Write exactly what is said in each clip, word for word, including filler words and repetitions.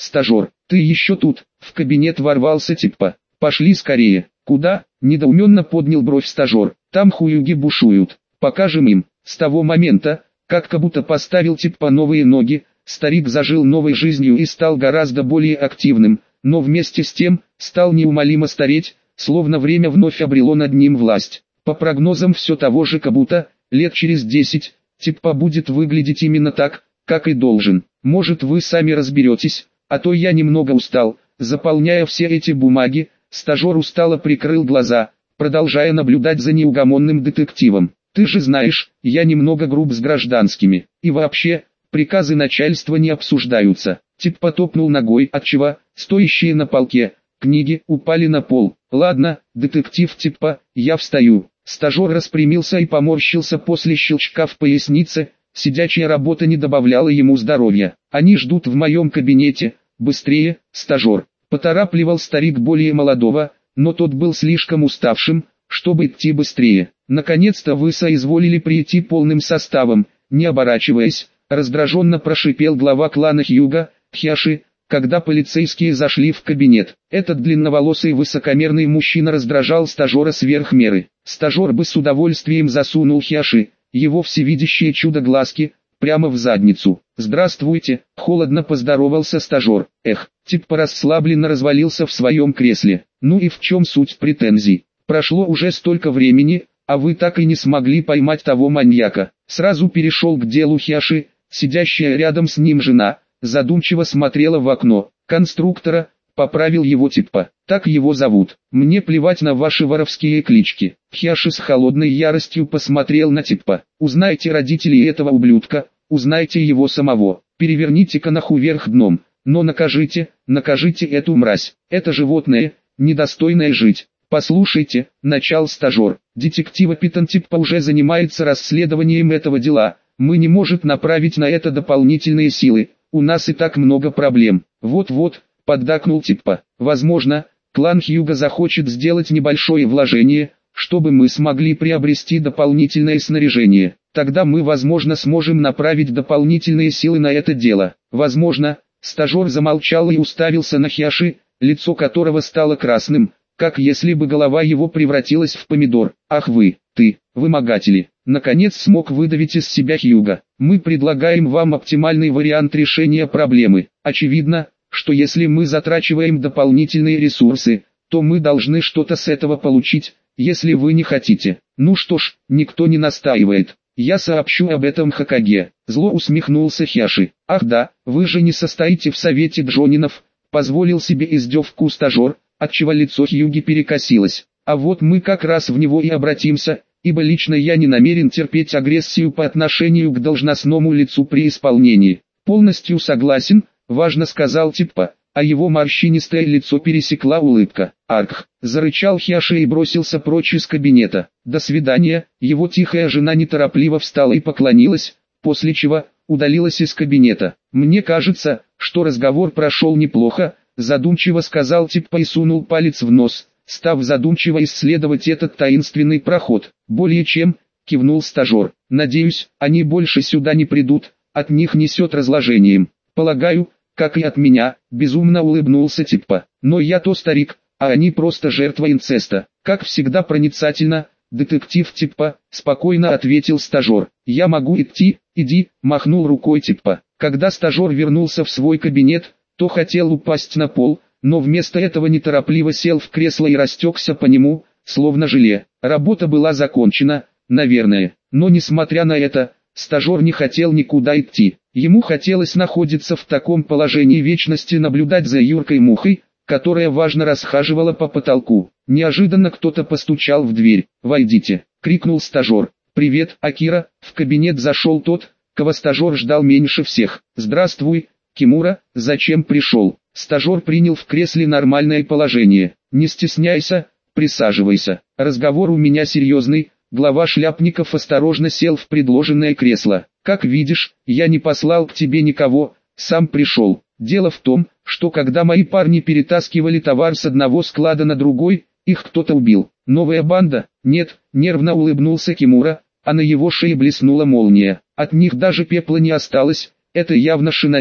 стажер, ты еще тут? В кабинет ворвался типа. Пошли скорее. Куда? Недоуменно поднял бровь стажер. Там хуюги бушуют. Покажем им. С того момента, как Кабуто поставил типа новые ноги, старик зажил новой жизнью и стал гораздо более активным, но вместе с тем, стал неумолимо стареть, словно время вновь обрело над ним власть. По прогнозам все того же Кабуто, лет через десять, типа будет выглядеть именно так, как и должен. Может вы сами разберетесь, а то я немного устал. Заполняя все эти бумаги, стажер устало прикрыл глаза, продолжая наблюдать за неугомонным детективом. Ты же знаешь, я немного груб с гражданскими, и вообще, приказы начальства не обсуждаются. Тип потопнул ногой, отчего, стоящие на полке, книги упали на пол. Ладно, детектив типа, я встаю. Стажер распрямился и поморщился после щелчка в пояснице, сидячая работа не добавляла ему здоровья. Они ждут в моем кабинете, быстрее, стажер. Поторапливал старик более молодого, но тот был слишком уставшим, чтобы идти быстрее. Наконец-то вы соизволили прийти полным составом, не оборачиваясь, раздраженно прошипел глава клана Хьюга, Хьяши, когда полицейские зашли в кабинет. Этот длинноволосый высокомерный мужчина раздражал стажера сверх меры. Стажер бы с удовольствием засунул Хьяши, его всевидящие чудо-глазки, прямо в задницу. «Здравствуйте», — холодно поздоровался стажер. Эх, тип расслабленно развалился в своем кресле. Ну и в чем суть претензий? Прошло уже столько времени, а вы так и не смогли поймать того маньяка. Сразу перешел к делу Хьяши, сидящая рядом с ним жена, задумчиво смотрела в окно. Конструктора, поправил его типа. Так его зовут. Мне плевать на ваши воровские клички. Хьяши с холодной яростью посмотрел на типа. Узнайте родителей этого ублюдка, узнайте его самого. Переверните-ка нахуй вверх дном. Но накажите, накажите эту мразь. Это животное, недостойное жить. Послушайте, начал стажер. Детектива Питон типа уже занимается расследованием этого дела. Мы не можем направить на это дополнительные силы. У нас и так много проблем. Вот-вот, поддакнул типа. Возможно, клан Хьюга захочет сделать небольшое вложение, чтобы мы смогли приобрести дополнительное снаряжение. Тогда мы, возможно, сможем направить дополнительные силы на это дело. Возможно, стажер замолчал и уставился на Хьяши, лицо которого стало красным, как если бы голова его превратилась в помидор. Ах вы, ты, вымогатели. Наконец смог выдавить из себя Хьюга. Мы предлагаем вам оптимальный вариант решения проблемы. Очевидно, что если мы затрачиваем дополнительные ресурсы, то мы должны что-то с этого получить, если вы не хотите. Ну что ж, никто не настаивает. Я сообщу об этом Хокаге. Зло усмехнулся Хьяши. Ах да, вы же не состоите в совете джонинов, позволил себе издевку стажер, отчего лицо Хьюги перекосилось. А вот мы как раз в него и обратимся, ибо лично я не намерен терпеть агрессию по отношению к должностному лицу при исполнении. Полностью согласен, важно сказал типа, а его морщинистое лицо пересекла улыбка. Арх, зарычал Хьяши и бросился прочь из кабинета. До свидания, его тихая жена неторопливо встала и поклонилась, после чего удалилась из кабинета. Мне кажется, что разговор прошел неплохо, задумчиво сказал типа и сунул палец в нос, став задумчиво исследовать этот таинственный проход. Более чем, кивнул стажер. Надеюсь, они больше сюда не придут, от них несет разложением. Полагаю, как и от меня, безумно улыбнулся типа. Но я-то старик, а они просто жертва инцеста. Как всегда проницательно, детектив типа, спокойно ответил стажер. Я могу идти, иди, махнул рукой типа. Когда стажер вернулся в свой кабинет, то хотел упасть на пол, но вместо этого неторопливо сел в кресло и растекся по нему, словно желе. Работа была закончена, наверное, но несмотря на это, стажер не хотел никуда идти. Ему хотелось находиться в таком положении вечности, наблюдать за Юркой Мухой, которая важно расхаживала по потолку. Неожиданно кто-то постучал в дверь. «Войдите!» — крикнул стажер. «Привет, Акира!» В кабинет зашел тот, кого стажер ждал меньше всех. «Здравствуй, Кимура, зачем пришел?» Стажер принял в кресле нормальное положение. «Не стесняйся, присаживайся. Разговор у меня серьезный». Глава шляпников осторожно сел в предложенное кресло. «Как видишь, я не послал к тебе никого, сам пришел. Дело в том, что когда мои парни перетаскивали товар с одного склада на другой, их кто-то убил. Новая банда? Нет», нервно улыбнулся Кимура, а на его шее блеснула молния. «От них даже пепла не осталось, это явно шиноби»,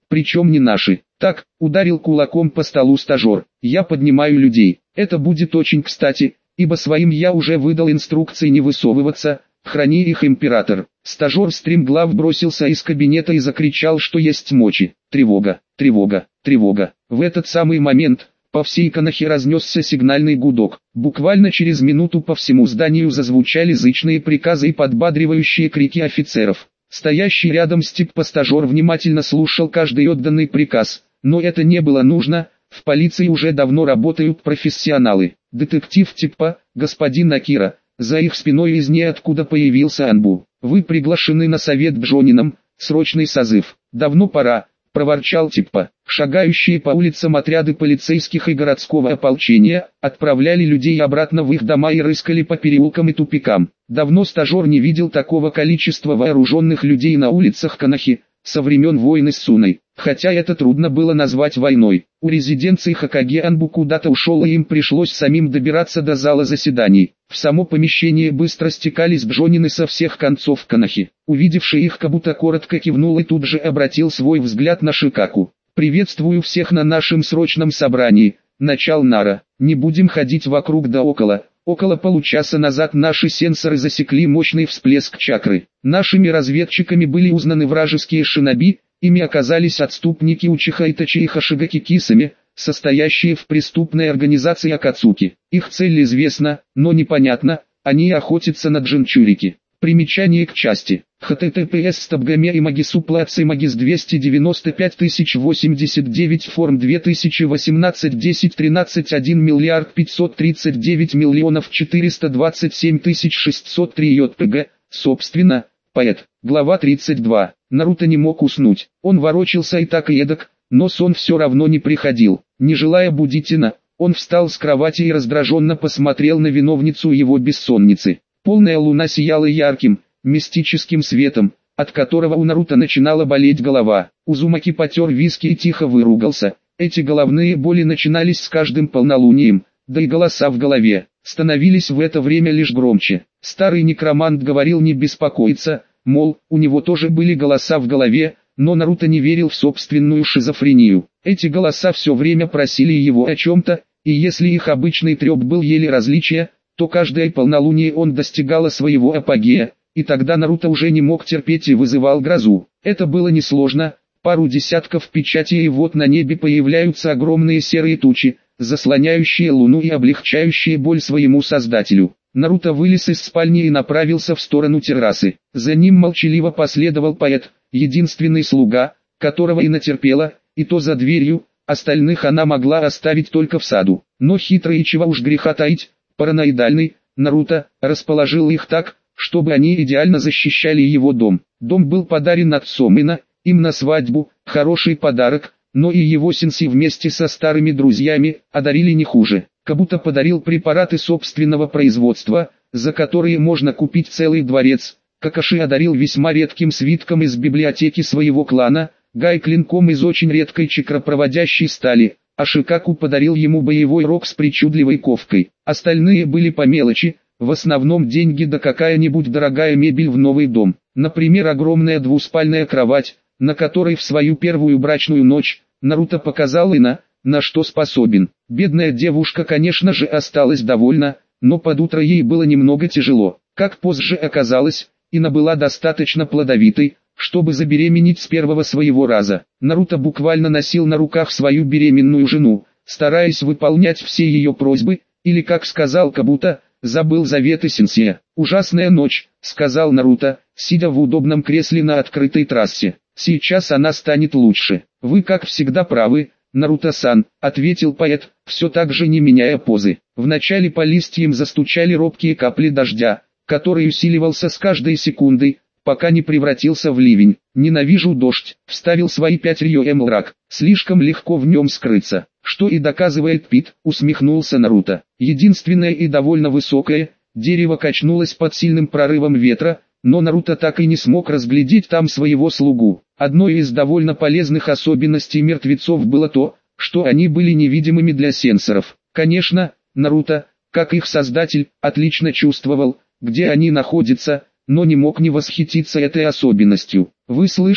причем не наши. Так, ударил кулаком по столу стажер. Я поднимаю людей. Это будет очень кстати, ибо своим я уже выдал инструкции не высовываться, храни их император. Стажер стремглав бросился из кабинета и закричал, что есть мочи. Тревога, тревога, тревога. В этот самый момент по всей Конохе разнесся сигнальный гудок. Буквально через минуту по всему зданию зазвучали зычные приказы и подбадривающие крики офицеров. Стоящий рядом Степпа-стажер внимательно слушал каждый отданный приказ, но это не было нужно, в полиции уже давно работают профессионалы. Детектив Степпа, господин Акира, за их спиной из ниоткуда появился Анбу. Вы приглашены на совет к Джонинам, срочный созыв. Давно пора, проворчал Степпа. Шагающие по улицам отряды полицейских и городского ополчения отправляли людей обратно в их дома и рыскали по переулкам и тупикам. Давно стажер не видел такого количества вооруженных людей на улицах Конохи со времен войны с Суной. Хотя это трудно было назвать войной. У резиденции Хокаге Анбу куда-то ушел, и им пришлось самим добираться до зала заседаний. В само помещение быстро стекались джонины со всех концов Конохи. Увидевший их, Кабута коротко кивнул и тут же обратил свой взгляд на Шикаку. «Приветствую всех на нашем срочном собрании», — начал Нара. «Не будем ходить вокруг да около». Около получаса назад наши сенсоры засекли мощный всплеск чакры. Нашими разведчиками были узнаны вражеские шиноби, ими оказались отступники Учиха Итачи и Хашигаки Кисами, состоящие в преступной организации Акацуки. Их цель известна, но непонятна, они охотятся на джинчурики. Примечание к части. https стабгаме и магисуплацы магис двести девяносто пять тысяч восемьдесят девять форм две тысячи восемнадцать десять тринадцать один миллиард пятьсот тридцать девять миллионов четыреста двадцать семь тысяч шестьсот три йпг. Собственно, поэт. Глава тридцать два. Наруто не мог уснуть. Он ворочался и так и эдак, но сон все равно не приходил. Не желая будить Ина, он встал с кровати и раздраженно посмотрел на виновницу его бессонницы. Полная луна сияла ярким, мистическим светом, от которого у Наруто начинала болеть голова. Узумаки потер виски и тихо выругался. Эти головные боли начинались с каждым полнолунием, да и голоса в голове становились в это время лишь громче. Старый некромант говорил не беспокоиться, мол, у него тоже были голоса в голове, но Наруто не верил в собственную шизофрению. Эти голоса все время просили его о чем-то, и если их обычный треп был еле различия, то каждое полнолуние он достигало своего апогея, и тогда Наруто уже не мог терпеть и вызывал грозу. Это было несложно, пару десятков печатей, и вот на небе появляются огромные серые тучи, заслоняющие луну и облегчающие боль своему создателю. Наруто вылез из спальни и направился в сторону террасы. За ним молчаливо последовал поэт, единственный слуга, которого и натерпела, и то за дверью, остальных она могла оставить только в саду. Но хитрый, и чего уж греха таить, параноидальный, Наруто расположил их так, чтобы они идеально защищали его дом. Дом был подарен отцом Ина, им на свадьбу, хороший подарок, но и его сенсей вместе со старыми друзьями одарили не хуже. Кабута подарил препараты собственного производства, за которые можно купить целый дворец. Какаши одарил весьма редким свитком из библиотеки своего клана, Гай клинком из очень редкой чакропроводящей стали, а Шикаку подарил ему боевой рог с причудливой ковкой. Остальные были по мелочи, в основном деньги да какая-нибудь дорогая мебель в новый дом. Например, огромная двуспальная кровать, на которой в свою первую брачную ночь Наруто показал Ина, на что способен. Бедная девушка, конечно же, осталась довольна, но под утро ей было немного тяжело. Как позже оказалось, Ина была достаточно плодовитой, чтобы забеременеть с первого своего раза. Наруто буквально носил на руках свою беременную жену, стараясь выполнять все ее просьбы, или, как сказал Кабута, забыл заветы сенсея. «Ужасная ночь», — сказал Наруто, сидя в удобном кресле на открытой трассе. «Сейчас она станет лучше». «Вы как всегда правы, Наруто-сан», — ответил поэт, все так же не меняя позы. Вначале по листьям застучали робкие капли дождя, который усиливался с каждой секундой, пока не превратился в ливень. «Ненавижу дождь», — вставил свои пять Рьюэмлрак. «Слишком легко в нем скрыться». «Что и доказывает Пит», — усмехнулся Наруто. Единственное и довольно высокое дерево качнулось под сильным прорывом ветра, но Наруто так и не смог разглядеть там своего слугу. Одной из довольно полезных особенностей мертвецов было то, что они были невидимыми для сенсоров. Конечно, Наруто, как их создатель, отлично чувствовал, где они находятся, но не мог не восхититься этой особенностью. «Вы слышали?» —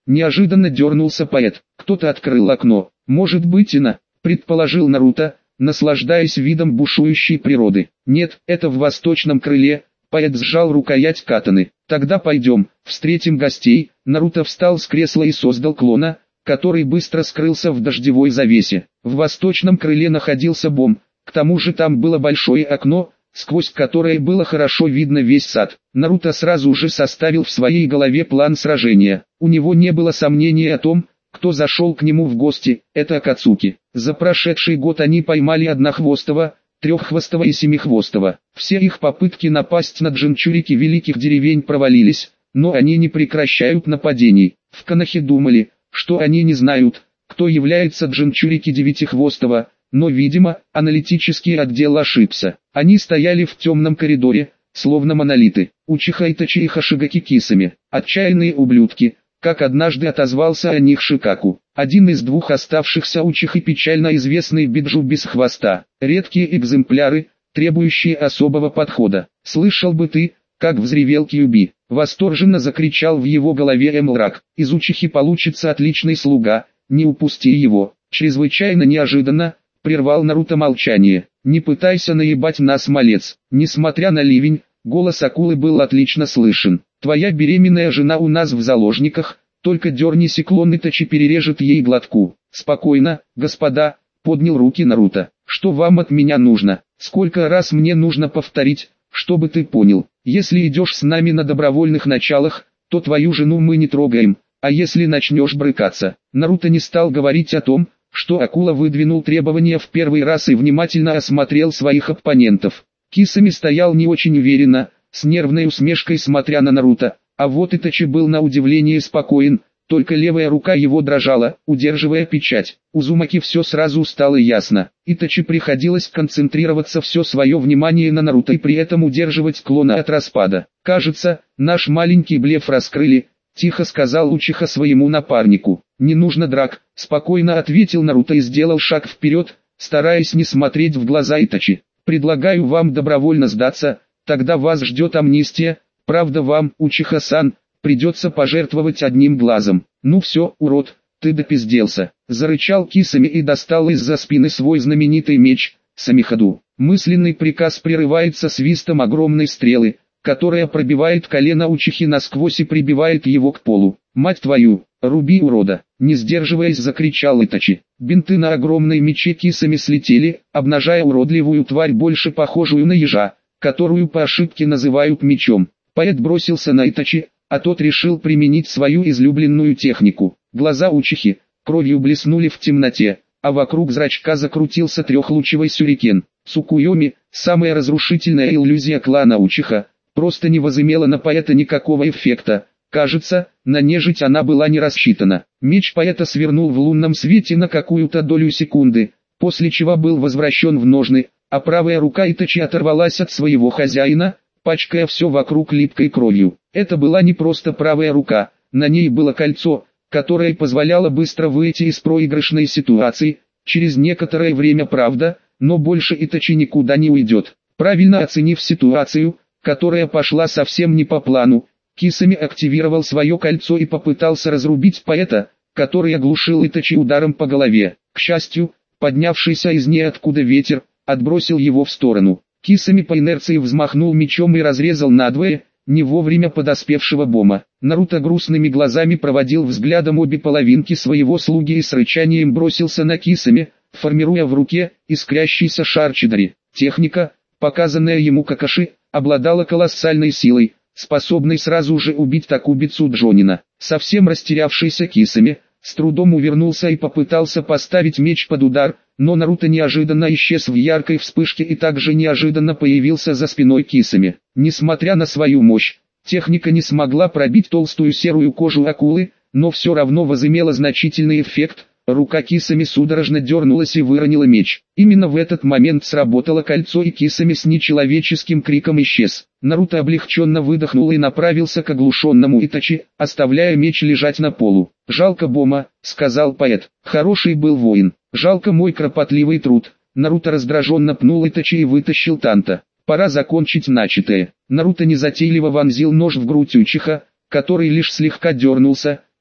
Неожиданно дернулся поэт. Кто-то открыл окно. Может быть Ина, предположил Наруто, наслаждаясь видом бушующей природы. Нет, это в восточном крыле. Поэт сжал рукоять катаны. Тогда пойдем, встретим гостей. Наруто встал с кресла и создал клона, который быстро скрылся в дождевой завесе. В восточном крыле находился Бом, к тому же там было большое окно, сквозь которое было хорошо видно весь сад. Наруто сразу же составил в своей голове план сражения. У него не было сомнений о том, кто зашел к нему в гости, это Акацуки. За прошедший год они поймали однохвостого, треххвостого и семихвостого. Все их попытки напасть на джинчурики великих деревень провалились, но они не прекращают нападений. В Конохе думали, что они не знают, кто является джинчурики девятихвостого, но, видимо, аналитический отдел ошибся. Они стояли в темном коридоре, словно монолиты. Учиха Итачи и Хашигаки Кисами, отчаянные ублюдки, как однажды отозвался о них Шикаку. Один из двух оставшихся Учихи печально известный Биджу без хвоста. Редкие экземпляры, требующие особого подхода. Слышал бы ты, как взревел Кьюби. Восторженно закричал в его голове Эмлрак. Из Учихи получится отличный слуга, не упусти его. Чрезвычайно неожиданно, прервал Наруто молчание. Не пытайся наебать нас, малец. Несмотря на ливень, голос акулы был отлично слышен. Твоя беременная жена у нас в заложниках, только дерни Циклон Итачи перережет ей глотку. Спокойно, господа, поднял руки Наруто. Что вам от меня нужно? Сколько раз мне нужно повторить, чтобы ты понял? Если идешь с нами на добровольных началах, то твою жену мы не трогаем, а если начнешь брыкаться. Наруто не стал говорить о том, что акула выдвинул требования в первый раз и внимательно осмотрел своих оппонентов. Кисами стоял не очень уверенно, с нервной усмешкой смотря на Наруто, а вот Итачи был на удивление спокоен, только левая рука его дрожала, удерживая печать. Узумаки все сразу стало ясно. Итачи приходилось концентрироваться все свое внимание на Наруто и при этом удерживать клона от распада. «Кажется, наш маленький блеф раскрыли», — тихо сказал Учиха своему напарнику. «Не нужно драк», — спокойно ответил Наруто и сделал шаг вперед, стараясь не смотреть в глаза Итачи. «Предлагаю вам добровольно сдаться, тогда вас ждет амнистия, правда вам, Учиха-сан, придется пожертвовать одним глазом». «Ну все, урод, ты допизделся», — зарычал Кисами и достал из-за спины свой знаменитый меч, Самихаду. Мысленный приказ прерывается свистом огромной стрелы, которая пробивает колено Учихи насквозь и прибивает его к полу. «Мать твою, руби урода!» — не сдерживаясь закричал Итачи. Бинты на огромной мече Кисами слетели, обнажая уродливую тварь, больше похожую на ежа, которую по ошибке называют мечом. Поэт бросился на Итачи, а тот решил применить свою излюбленную технику. Глаза Учихи кровью блеснули в темноте, а вокруг зрачка закрутился трехлучевый сюрикен. Цукуйоми, самая разрушительная иллюзия клана Учиха, просто не возымела на поэта никакого эффекта. Кажется, на нежить она была не рассчитана. Меч поэта свернул в лунном свете на какую-то долю секунды, после чего был возвращен в ножны, а правая рука Итачи оторвалась от своего хозяина, пачкая все вокруг липкой кровью. Это была не просто правая рука, на ней было кольцо, которое позволяло быстро выйти из проигрышной ситуации. Через некоторое время, правда, но больше Итачи никуда не уйдет. Правильно оценив ситуацию, которая пошла совсем не по плану, Кисами активировал свое кольцо и попытался разрубить поэта, который оглушил Итачи ударом по голове. К счастью, поднявшийся из ниоткуда ветер отбросил его в сторону. Кисами по инерции взмахнул мечом и разрезал надвое не вовремя подоспевшего Бома. Наруто грустными глазами проводил взглядом обе половинки своего слуги и с рычанием бросился на Кисами, формируя в руке искрящийся шар Чидари. Техника, показанная ему Какаши, обладала колоссальной силой, способной сразу же убить Такубицу Джонина. Совсем растерявшийся Кисами с трудом увернулся и попытался поставить меч под удар, но Наруто неожиданно исчез в яркой вспышке и также неожиданно появился за спиной Кисами. Несмотря на свою мощь, техника не смогла пробить толстую серую кожу акулы, но все равно возымела значительный эффект. Рука Кисами судорожно дернулась и выронила меч. Именно в этот момент сработало кольцо, и Кисами с нечеловеческим криком исчез. Наруто облегченно выдохнул и направился к оглушенному Итачи, оставляя меч лежать на полу. «Жалко Бома», — сказал поэт. «Хороший был воин. Жалко мой кропотливый труд». Наруто раздраженно пнул Итачи и вытащил Танта. «Пора закончить начатое». Наруто незатейливо вонзил нож в грудь Учиха, который лишь слегка дернулся.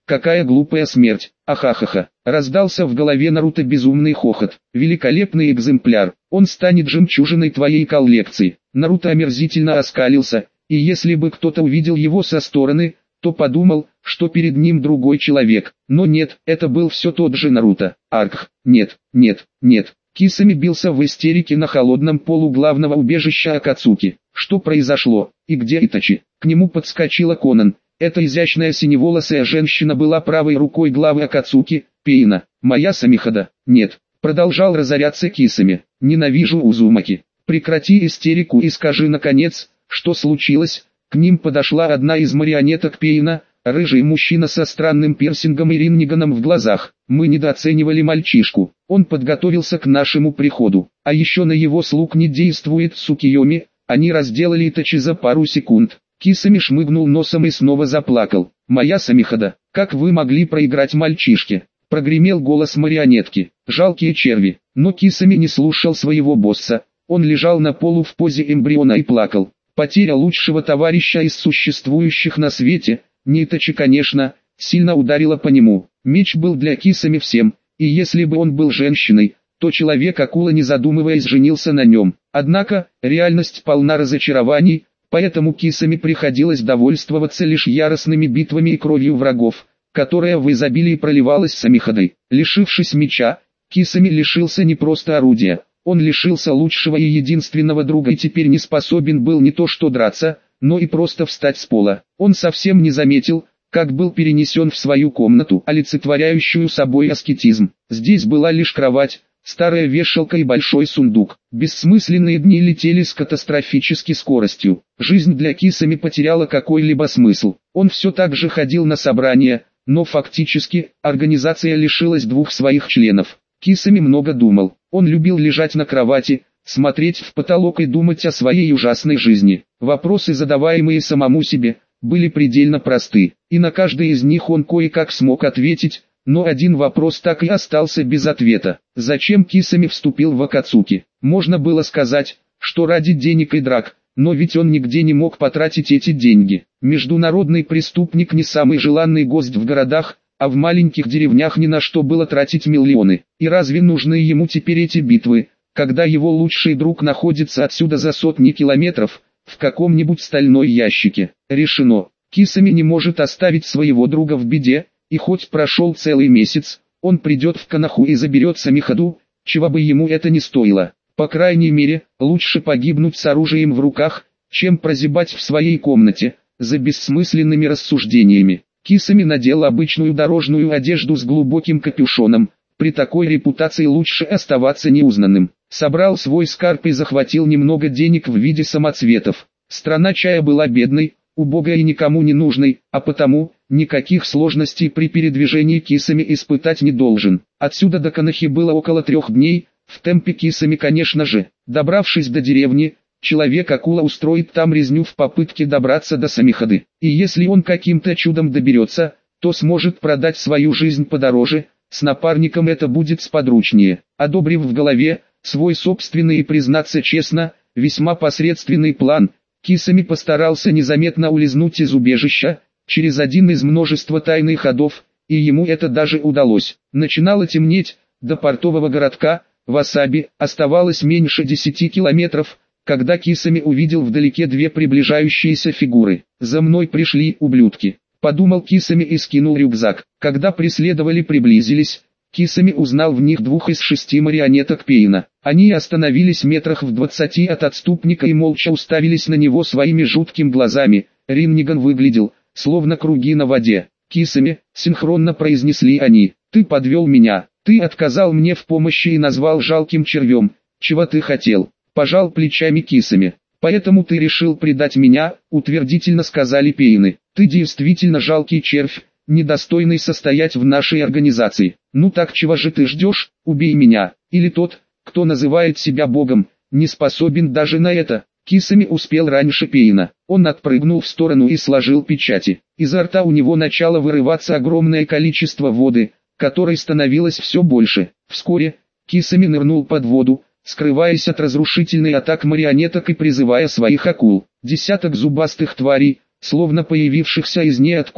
какая глупая смерть, ахахаха. Раздался в голове Наруто безумный хохот. Великолепный экземпляр, он станет жемчужиной твоей коллекции. Наруто омерзительно оскалился, и если бы кто-то увидел его со стороны, то подумал, что перед ним другой человек. Но нет, это был все тот же Наруто. Арх, нет, нет, нет. Кисами бился в истерике на холодном полу главного убежища Акацуки. Что произошло, и где Итачи? К нему подскочила Конан. Эта изящная синеволосая женщина была правой рукой главы Акацуки, Пейна. Моя Самихада. Нет, продолжал разоряться Кисами. Ненавижу Узумаки. Прекрати истерику и скажи наконец, что случилось. К ним подошла одна из марионеток Пейна, рыжий мужчина со странным пирсингом и ринниганом в глазах. Мы недооценивали мальчишку. Он подготовился к нашему приходу. А еще на его слуг не действует Цукиоми. Они разделали Итачи за пару секунд. Кисами шмыгнул носом и снова заплакал. «Моя Самихада, как вы могли проиграть мальчишке?» Прогремел голос марионетки. Жалкие черви. Но Кисами не слушал своего босса. Он лежал на полу в позе эмбриона и плакал. Потеря лучшего товарища из существующих на свете, не Итачи, конечно, сильно ударила по нему. Меч был для Кисами всем, и если бы он был женщиной, то человек-акула, не задумываясь, женился на нем. Однако, реальность полна разочарований, поэтому Кисами приходилось довольствоваться лишь яростными битвами и кровью врагов, которая в изобилии проливалась Самихадой. Лишившись меча, Кисами лишился не просто орудия, он лишился лучшего и единственного друга и теперь не способен был не то что драться, но и просто встать с пола. Он совсем не заметил, как был перенесен в свою комнату, олицетворяющую собой аскетизм. Здесь была лишь кровать, старая вешалка и большой сундук. Бессмысленные дни летели с катастрофической скоростью. Жизнь для Кисами потеряла какой-либо смысл. Он все так же ходил на собрания, но фактически, организация лишилась двух своих членов. Кисами много думал. Он любил лежать на кровати, смотреть в потолок и думать о своей ужасной жизни. Вопросы, задаваемые самому себе, были предельно просты, и на каждый из них он кое-как смог ответить, но один вопрос так и остался без ответа. Зачем Кисами вступил в Акацуки? Можно было сказать, что ради денег и драк, но ведь он нигде не мог потратить эти деньги. Международный преступник не самый желанный гость в городах, а в маленьких деревнях ни на что было тратить миллионы. И разве нужны ему теперь эти битвы, когда его лучший друг находится отсюда за сотни километров, в каком-нибудь стальной ящике? Решено. Кисами не может оставить своего друга в беде, и хоть прошел целый месяц, он придет в Канаху и заберет Самихаду, чего бы ему это ни стоило. По крайней мере, лучше погибнуть с оружием в руках, чем прозябать в своей комнате, за бессмысленными рассуждениями. Кисами надел обычную дорожную одежду с глубоким капюшоном, при такой репутации лучше оставаться неузнанным. Собрал свой скарб и захватил немного денег в виде самоцветов. Страна чая была бедной, убогой и никому не нужной, а потому, никаких сложностей при передвижении Кисами испытать не должен. Отсюда до Канахи было около трех дней, в темпе Кисами, конечно же. Добравшись до деревни, человек-акула устроит там резню в попытке добраться до Самихады. И если он каким-то чудом доберется, то сможет продать свою жизнь подороже, с напарником это будет сподручнее. Одобрив в голове свой собственный и, признаться честно, весьма посредственный план, Кисами постарался незаметно улизнуть из убежища, через один из множества тайных ходов, и ему это даже удалось. Начинало темнеть, до портового городка, Васаби, оставалось меньше десяти километров, когда Кисами увидел вдалеке две приближающиеся фигуры. «За мной пришли, ублюдки», — подумал Кисами и скинул рюкзак. Когда преследовали приблизились, Кисами узнал в них двух из шести марионеток Пейна. Они остановились метрах в двадцати от отступника и молча уставились на него своими жуткими глазами. Ринниган выглядел, словно круги на воде. «Кисами», — синхронно произнесли они, — «ты подвел меня, ты отказал мне в помощи и назвал жалким червем. Чего ты хотел?» Пожал плечами Кисами. «Поэтому ты решил предать меня», — утвердительно сказали Пейны. «Ты действительно жалкий червь, недостойный состоять в нашей организации. Ну так чего же ты ждешь, убей меня, или тот, кто называет себя богом, не способен даже на это». Кисами успел раньше Пейна. Он отпрыгнул в сторону и сложил печати. Изо рта у него начало вырываться огромное количество воды, которой становилось все больше. Вскоре, Кисами нырнул под воду, скрываясь от разрушительной атак марионеток и призывая своих акул. Десяток зубастых тварей, словно появившихся из ниоткуда,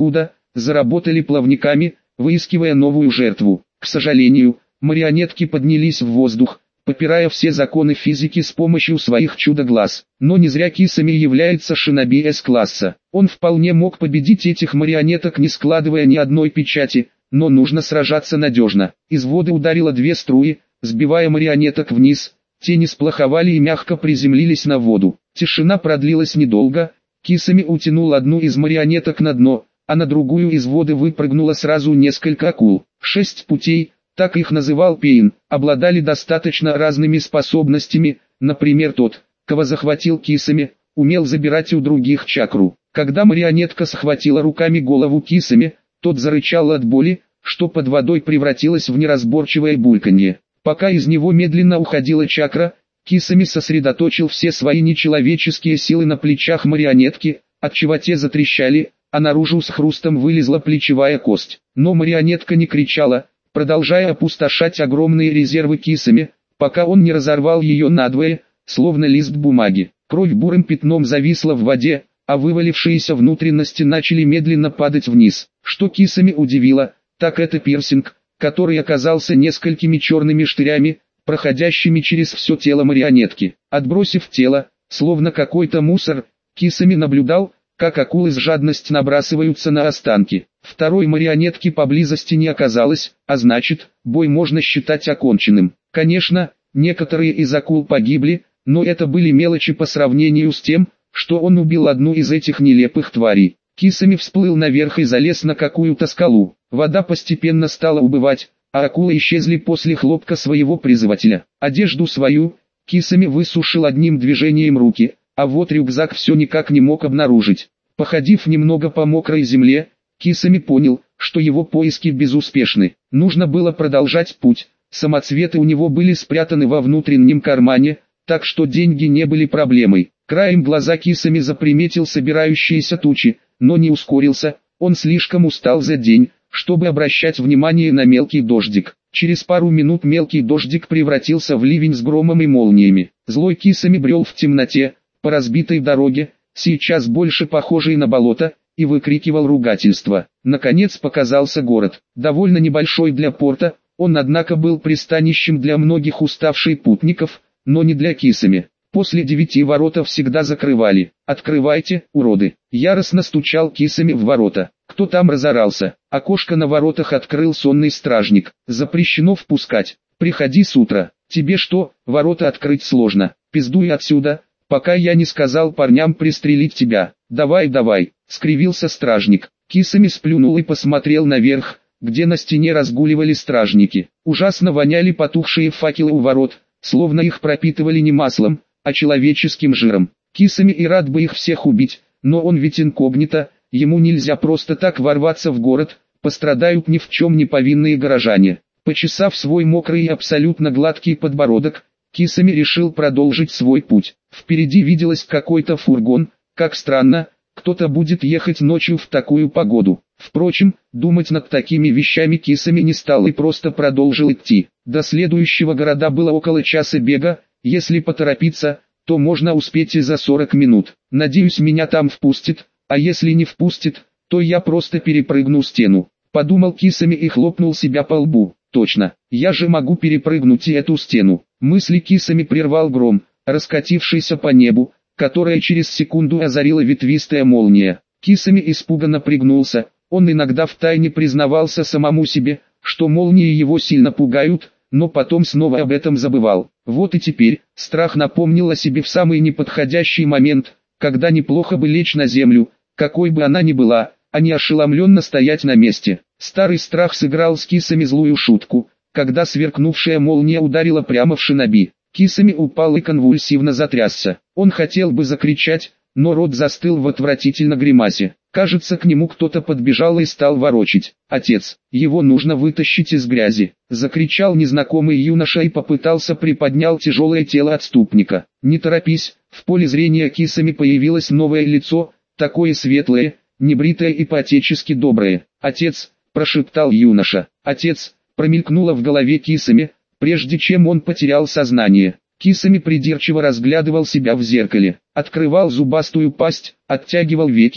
заработали плавниками, выискивая новую жертву. К сожалению, марионетки поднялись в воздух, попирая все законы физики с помощью своих чудо-глаз. Но не зря Кисами является шиноби С-класса. Он вполне мог победить этих марионеток, не складывая ни одной печати, но нужно сражаться надежно. Из воды ударило две струи, сбивая марионеток вниз. Те не сплоховали и мягко приземлились на воду. Тишина продлилась недолго. Кисами утянул одну из марионеток на дно, а на другую из воды выпрыгнуло сразу несколько акул. Шесть путей, так их называл Пейн, обладали достаточно разными способностями. Например, тот, кого захватил Кисами, умел забирать у других чакру. Когда марионетка схватила руками голову Кисами, тот зарычал от боли, что под водой превратилось в неразборчивое бульканье. Пока из него медленно уходила чакра, Кисами сосредоточил все свои нечеловеческие силы на плечах марионетки, отчего те затрещали, а наружу с хрустом вылезла плечевая кость. Но марионетка не кричала, продолжая опустошать огромные резервы Кисами, пока он не разорвал ее надвое, словно лист бумаги. Кровь бурым пятном зависла в воде, а вывалившиеся внутренности начали медленно падать вниз. Что Кисами удивило, так это пирсинг, который оказался несколькими черными штырями, проходящими через все тело марионетки. Отбросив тело, словно какой-то мусор, Кисами наблюдал, как акулы с жадностью набрасываются на останки. Второй марионетки поблизости не оказалось, а значит, бой можно считать оконченным. Конечно, некоторые из акул погибли, но это были мелочи по сравнению с тем, что он убил одну из этих нелепых тварей. Кисами всплыл наверх и залез на какую-то скалу. Вода постепенно стала убывать, а акулы исчезли после хлопка своего призывателя. Одежду свою Кисами высушил одним движением руки, а вот рюкзак все никак не мог обнаружить. Походив немного по мокрой земле, Кисами понял, что его поиски безуспешны. Нужно было продолжать путь. Самоцветы у него были спрятаны во внутреннем кармане, так что деньги не были проблемой. Краем глаза Кисами заприметил собирающиеся тучи, но не ускорился, он слишком устал за день, чтобы обращать внимание на мелкий дождик. Через пару минут мелкий дождик превратился в ливень с громом и молниями. Злой Кисами брел в темноте, по разбитой дороге, сейчас больше похожей на болото, и выкрикивал ругательства. Наконец показался город, довольно небольшой для порта, он однако был пристанищем для многих уставших путников, но не для Кисами. После девяти ворота всегда закрывали. «Открывайте, уроды!» Яростно стучал Кисами в ворота. Кто там разорался? Окошко на воротах открыл сонный стражник. «Запрещено впускать. Приходи с утра. Тебе что, ворота открыть сложно? Пиздуй отсюда, пока я не сказал парням пристрелить тебя. Давай, давай!» Скривился стражник. Кисами сплюнул и посмотрел наверх, где на стене разгуливали стражники. Ужасно воняли потухшие факелы у ворот, словно их пропитывали не маслом, а человеческим жиром. Кисами и рад бы их всех убить, но он ведь инкогнито, ему нельзя просто так ворваться в город, пострадают ни в чем не повинные горожане. Почесав свой мокрый и абсолютно гладкий подбородок, Кисами решил продолжить свой путь. Впереди виделось какой-то фургон, как странно, кто-то будет ехать ночью в такую погоду. Впрочем, думать над такими вещами Кисами не стал и просто продолжил идти. До следующего города было около часа бега, если поторопиться, то можно успеть и за сорок минут. Надеюсь, меня там впустит, а если не впустит, то я просто перепрыгну стену. Подумал Кисами и хлопнул себя по лбу. Точно, я же могу перепрыгнуть и эту стену. Мысли Кисами прервал гром, раскатившийся по небу, которое через секунду озарила ветвистая молния. Кисами испуганно пригнулся, он иногда втайне признавался самому себе, что молнии его сильно пугают, но потом снова об этом забывал. Вот и теперь, страх напомнил о себе в самый неподходящий момент, когда неплохо бы лечь на землю, какой бы она ни была, а не ошеломленно стоять на месте. Старый страх сыграл с Кисами злую шутку, когда сверкнувшая молния ударила прямо в шиноби. Кисами упал и конвульсивно затрясся. Он хотел бы закричать, но рот застыл в отвратительной гримасе. Кажется, к нему кто-то подбежал и стал ворочить. «Отец, его нужно вытащить из грязи!» Закричал незнакомый юноша и попытался приподнять тяжелое тело отступника. «Не торопись!» В поле зрения Кисами появилось новое лицо, такое светлое, небритое и по-отечески доброе. «Отец!» – прошептал юноша. «Отец!» – промелькнуло в голове Кисами, прежде чем он потерял сознание. Кисами придирчиво разглядывал себя в зеркале, открывал зубастую пасть, оттягивал веки,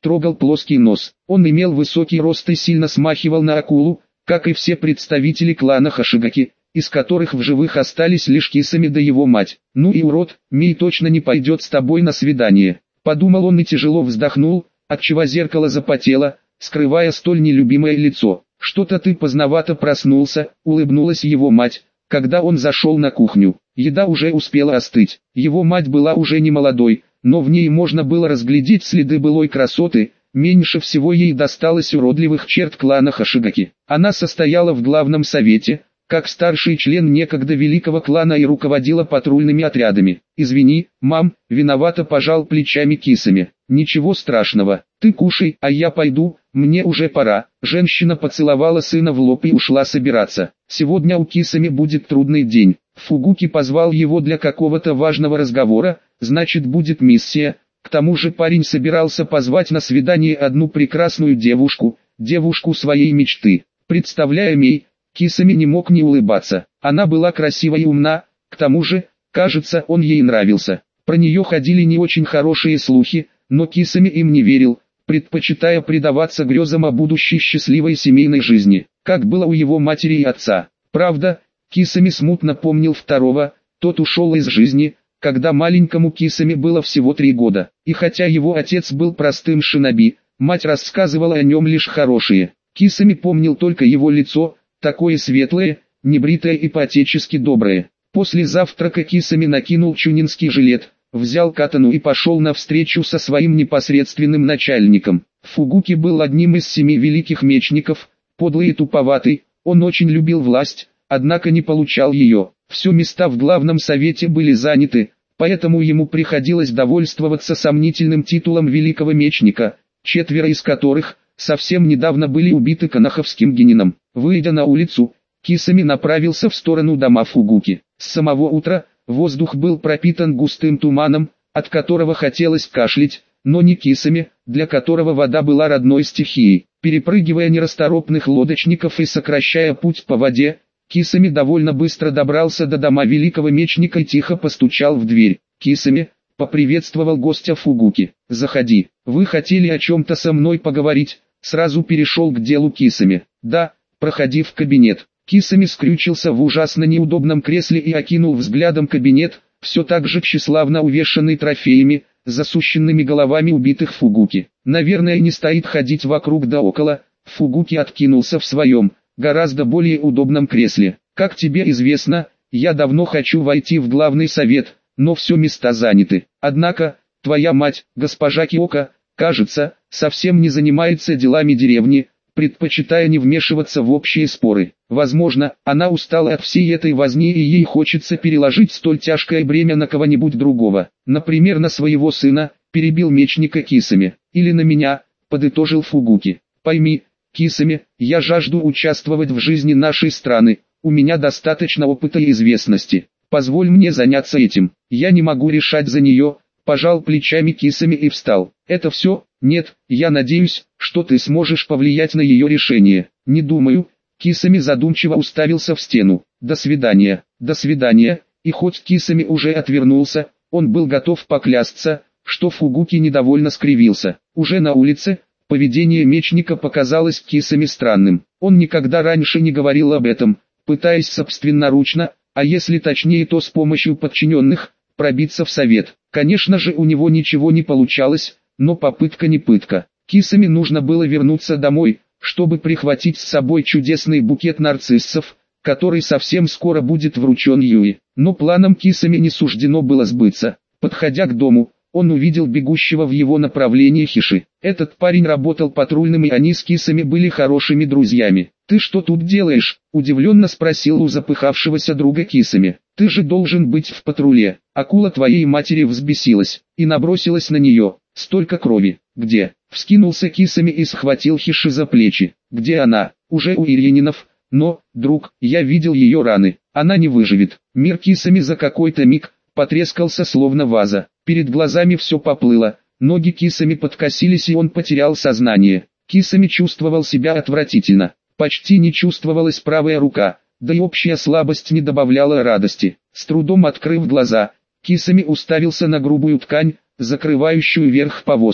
трогал плоский нос. Он имел высокий рост и сильно смахивал на акулу, как и все представители клана Хашигаки, из которых в живых остались лишь Кисами да его мать. «Ну и урод, Мей точно не пойдет с тобой на свидание», — подумал он и тяжело вздохнул, отчего зеркало запотело, скрывая столь нелюбимое лицо. «Что-то ты поздновато проснулся», — улыбнулась его мать, когда он зашел на кухню. Еда уже успела остыть. Его мать была уже не молодой, но в ней можно было разглядеть следы былой красоты. Меньше всего ей досталось уродливых черт клана Хашигаки. Она состояла в главном совете, как старший член некогда великого клана и руководила патрульными отрядами. «Извини, мам», — виновато пожал плечами Кисами. «Ничего страшного, ты кушай, а я пойду, мне уже пора». Женщина поцеловала сына в лоб и ушла собираться. Сегодня у Кисами будет трудный день. Фугуки позвал его для какого-то важного разговора, значит будет миссия. К тому же парень собирался позвать на свидание одну прекрасную девушку, девушку своей мечты. Представляя Мей, Кисами не мог не улыбаться. Она была красива и умна, к тому же, кажется, он ей нравился. Про нее ходили не очень хорошие слухи, но Кисами им не верил, предпочитая предаваться грезам о будущей счастливой семейной жизни, как было у его матери и отца. Правда, Кисами смутно помнил второго, тот ушел из жизни, когда маленькому Кисами было всего три года. И хотя его отец был простым шиноби, мать рассказывала о нем лишь хорошие. Кисами помнил только его лицо, такое светлое, небритое и по-отечески доброе. После завтрака Кисами накинул чунинский жилет, взял катану и пошел навстречу со своим непосредственным начальником. Фугуки был одним из семи великих мечников, подлый и туповатый, он очень любил власть, однако не получал ее. Все места в главном совете были заняты, поэтому ему приходилось довольствоваться сомнительным титулом великого мечника, четверо из которых совсем недавно были убиты канаховским генином. Выйдя на улицу, Кисами направился в сторону дома Фугуки. С самого утра воздух был пропитан густым туманом, от которого хотелось кашлять, но не Кисами, для которого вода была родной стихией. Перепрыгивая нерасторопных лодочников и сокращая путь по воде, Кисами довольно быстро добрался до дома великого мечника и тихо постучал в дверь. «Кисами», — поприветствовал гостя Фугуки. «Заходи. Вы хотели о чем-то со мной поговорить?» Сразу перешел к делу Кисами. «Да, проходи в кабинет». Кисами скрючился в ужасно неудобном кресле и окинул взглядом кабинет, все так же тщеславно увешанный трофеями, засущенными головами убитых Фугуки. «Наверное, не стоит ходить вокруг да около». Фугуки откинулся в своем, гораздо более удобном кресле. «Как тебе известно, я давно хочу войти в главный совет, но все места заняты. Однако, твоя мать, госпожа Киока, кажется, совсем не занимается делами деревни, предпочитая не вмешиваться в общие споры. Возможно, она устала от всей этой возни и ей хочется переложить столь тяжкое бремя на кого-нибудь другого, например на своего сына», перебил мечника Кисами. «Или на меня», подытожил Фугуки. «Пойми, Кисами, я жажду участвовать в жизни нашей страны, у меня достаточно опыта и известности. Позволь мне заняться этим, я не могу решать за нее», пожал плечами Кисами и встал. «Это все? Нет, я надеюсь, что ты сможешь повлиять на ее решение». «Не думаю». Кисами задумчиво уставился в стену. «До свидания, до свидания». И хоть Кисами уже отвернулся, он был готов поклясться, что Фугуки недовольно скривился. Уже на улице, поведение мечника показалось Кисами странным. Он никогда раньше не говорил об этом, пытаясь собственноручно, а если точнее то с помощью подчиненных, пробиться в совет. Конечно же у него ничего не получалось, но попытка не пытка. Кисами нужно было вернуться домой, чтобы прихватить с собой чудесный букет нарциссов, который совсем скоро будет вручен Юи. Но планам Кисами не суждено было сбыться. Подходя к дому, он увидел бегущего в его направлении Хиши. Этот парень работал патрульным и они с Кисами были хорошими друзьями. «Ты что тут делаешь?» – удивленно спросил у запыхавшегося друга Кисами. «Ты же должен быть в патруле». Акула твоей матери взбесилась и набросилась на нее. «Столько крови. Где?» Вскинулся Кисами и схватил Хиши за плечи. «Где она?» «Уже у Ильининов. Но, друг, я видел ее раны. Она не выживет». Мир Кисами за какой-то миг потрескался словно ваза. Перед глазами все поплыло. Ноги Кисами подкосились и он потерял сознание. Кисами чувствовал себя отвратительно. Почти не чувствовалась правая рука, да и общая слабость не добавляла радости. С трудом открыв глаза, Кисами уставился на грубую ткань, закрывающую верх повозки.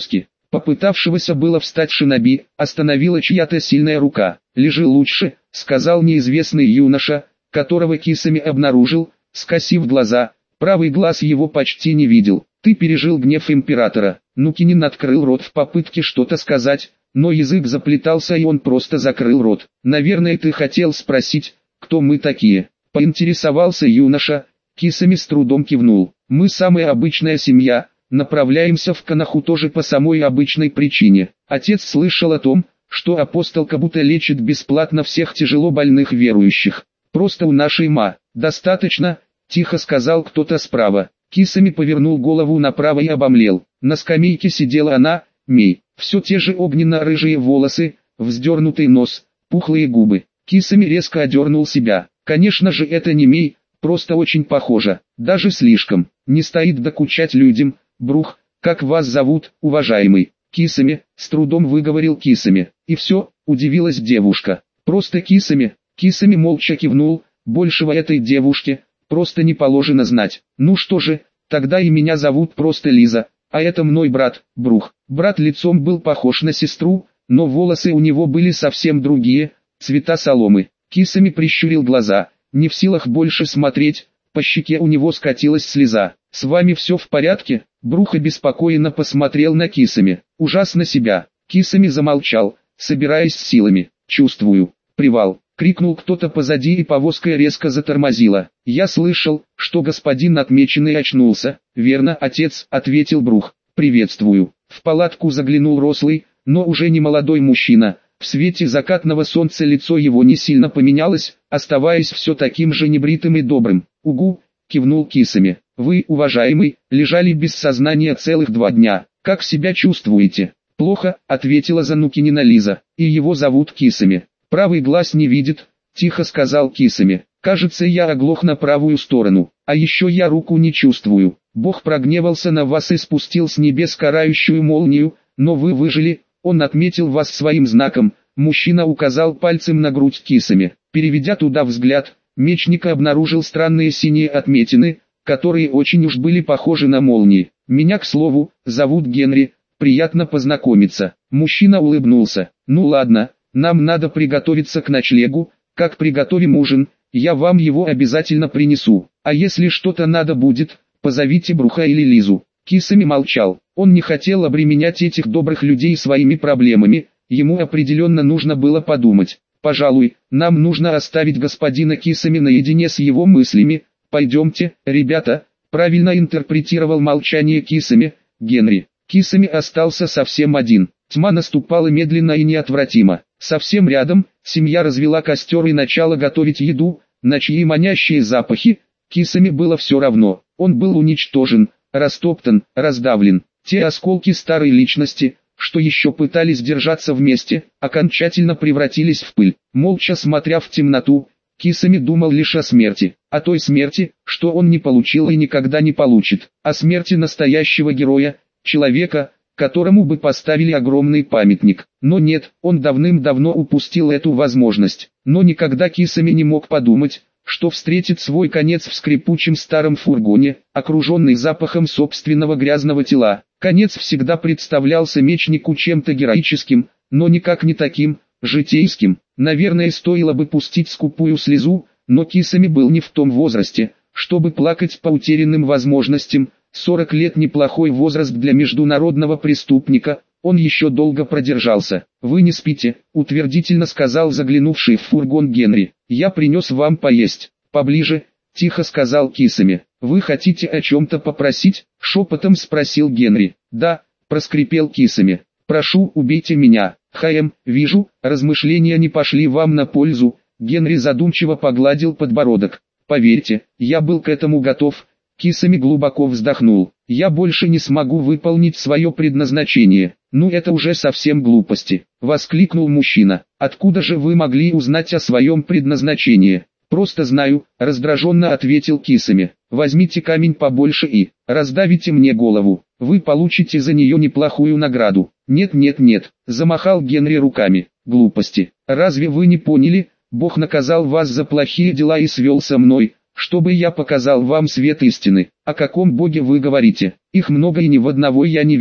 Попытавшегося было встать шиноби, остановила чья-то сильная рука. «Лежи лучше», — сказал неизвестный юноша, которого Кисами обнаружил, скосив глаза, правый глаз его почти не видел. «Ты пережил гнев императора». Нукинин открыл рот в попытке что-то сказать, но язык заплетался и он просто закрыл рот. «Наверное, ты хотел спросить, кто мы такие?» — поинтересовался юноша. Кисами с трудом кивнул. «Мы самая обычная семья, направляемся в Канаху тоже по самой обычной причине. Отец слышал о том, что апостол Кабута лечит бесплатно всех тяжело больных верующих. Просто у нашей ма достаточно», — тихо сказал кто-то справа. Кисами повернул голову направо и обомлел. На скамейке сидела она, Мей. Все те же огненно-рыжие волосы, вздернутый нос, пухлые губы. Кисами резко одернул себя. Конечно же это не Мей, просто очень похоже. Даже слишком. Не стоит докучать людям. «Брух, как вас зовут, уважаемый?» «Кисами», с трудом выговорил Кисами. «И все?» — удивилась девушка. «Просто Кисами». Кисами молча кивнул. Большего этой девушке просто не положено знать. «Ну что же, тогда и меня зовут просто Лиза, а это мой брат, Брух». Брат лицом был похож на сестру, но волосы у него были совсем другие, цвета соломы. Кисами прищурил глаза, не в силах больше смотреть, по щеке у него скатилась слеза. «С вами все в порядке?» Брух обеспокоенно посмотрел на Кисами. «Ужасно себя». Кисами замолчал, собираясь с силами. «Чувствую. Привал!» — крикнул кто-то позади, и повозка резко затормозила. «Я слышал, что господин отмеченный очнулся». «Верно, отец», — ответил Брух. «Приветствую». В палатку заглянул рослый, но уже не молодой мужчина. В свете закатного солнца лицо его не сильно поменялось, оставаясь все таким же небритым и добрым. «Угу», — кивнул Кисами. «Вы, уважаемый, лежали без сознания целых два дня. Как себя чувствуете?» «Плохо», — ответила за Нукинина Лиза. «И его зовут Кисами. Правый глаз не видит», — тихо сказал Кисами. «Кажется, я оглох на правую сторону. А еще я руку не чувствую. Бог прогневался на вас и спустил с небес карающую молнию, но вы выжили, он отметил вас своим знаком». Мужчина указал пальцем на грудь Кисами. Переведя туда взгляд, мечник обнаружил странные синие отметины, которые очень уж были похожи на молнии. «Меня, к слову, зовут Генри, приятно познакомиться». Мужчина улыбнулся. «Ну ладно, нам надо приготовиться к ночлегу. Как приготовим ужин, я вам его обязательно принесу. А если что-то надо будет, позовите Бруха или Лизу». Кисами молчал. Он не хотел обременять этих добрых людей своими проблемами, ему определенно нужно было подумать. «Пожалуй, нам нужно оставить господина Кисами наедине с его мыслями. Пойдемте, ребята», — правильно интерпретировал молчание Кисами, Генри. Кисами остался совсем один. Тьма наступала медленно и неотвратимо. Совсем рядом, семья развела костер и начала готовить еду, на чьи манящие запахи, Кисами было все равно. Он был уничтожен, растоптан, раздавлен. Те осколки старой личности, что еще пытались держаться вместе, окончательно превратились в пыль. Молча смотря в темноту, Кисами думал лишь о смерти, о той смерти, что он не получил и никогда не получит, о смерти настоящего героя, человека, которому бы поставили огромный памятник. Но нет, он давным-давно упустил эту возможность. Но никогда Кисами не мог подумать, что встретит свой конец в скрипучем старом фургоне, окруженный запахом собственного грязного тела. Конец всегда представлялся мечнику чем-то героическим, но никак не таким, житейским. Наверное, стоило бы пустить скупую слезу, но Кисами был не в том возрасте, чтобы плакать по утерянным возможностям. сорок лет неплохой возраст для международного преступника, он еще долго продержался. «Вы не спите», — утвердительно сказал заглянувший в фургон Генри. «Я принес вам поесть». «Поближе», — тихо сказал Кисами. «Вы хотите о чем-то попросить?» — шепотом спросил Генри. «Да», — проскрипел Кисами. «Прошу, убейте меня». «Хаем, вижу, размышления не пошли вам на пользу», — Генри задумчиво погладил подбородок. «Поверьте, я был к этому готов». Кисами глубоко вздохнул. «Я больше не смогу выполнить свое предназначение». «Ну это уже совсем глупости», — воскликнул мужчина. «Откуда же вы могли узнать о своем предназначении?» «Просто знаю», — раздраженно ответил Кисами. «Возьмите камень побольше и раздавите мне голову. Вы получите за нее неплохую награду». «Нет, нет, нет», — замахал Генри руками. «Глупости. Разве вы не поняли? Бог наказал вас за плохие дела и свел со мной, чтобы я показал вам свет истины». «О каком Боге вы говорите? Их много и ни в одного я не верю».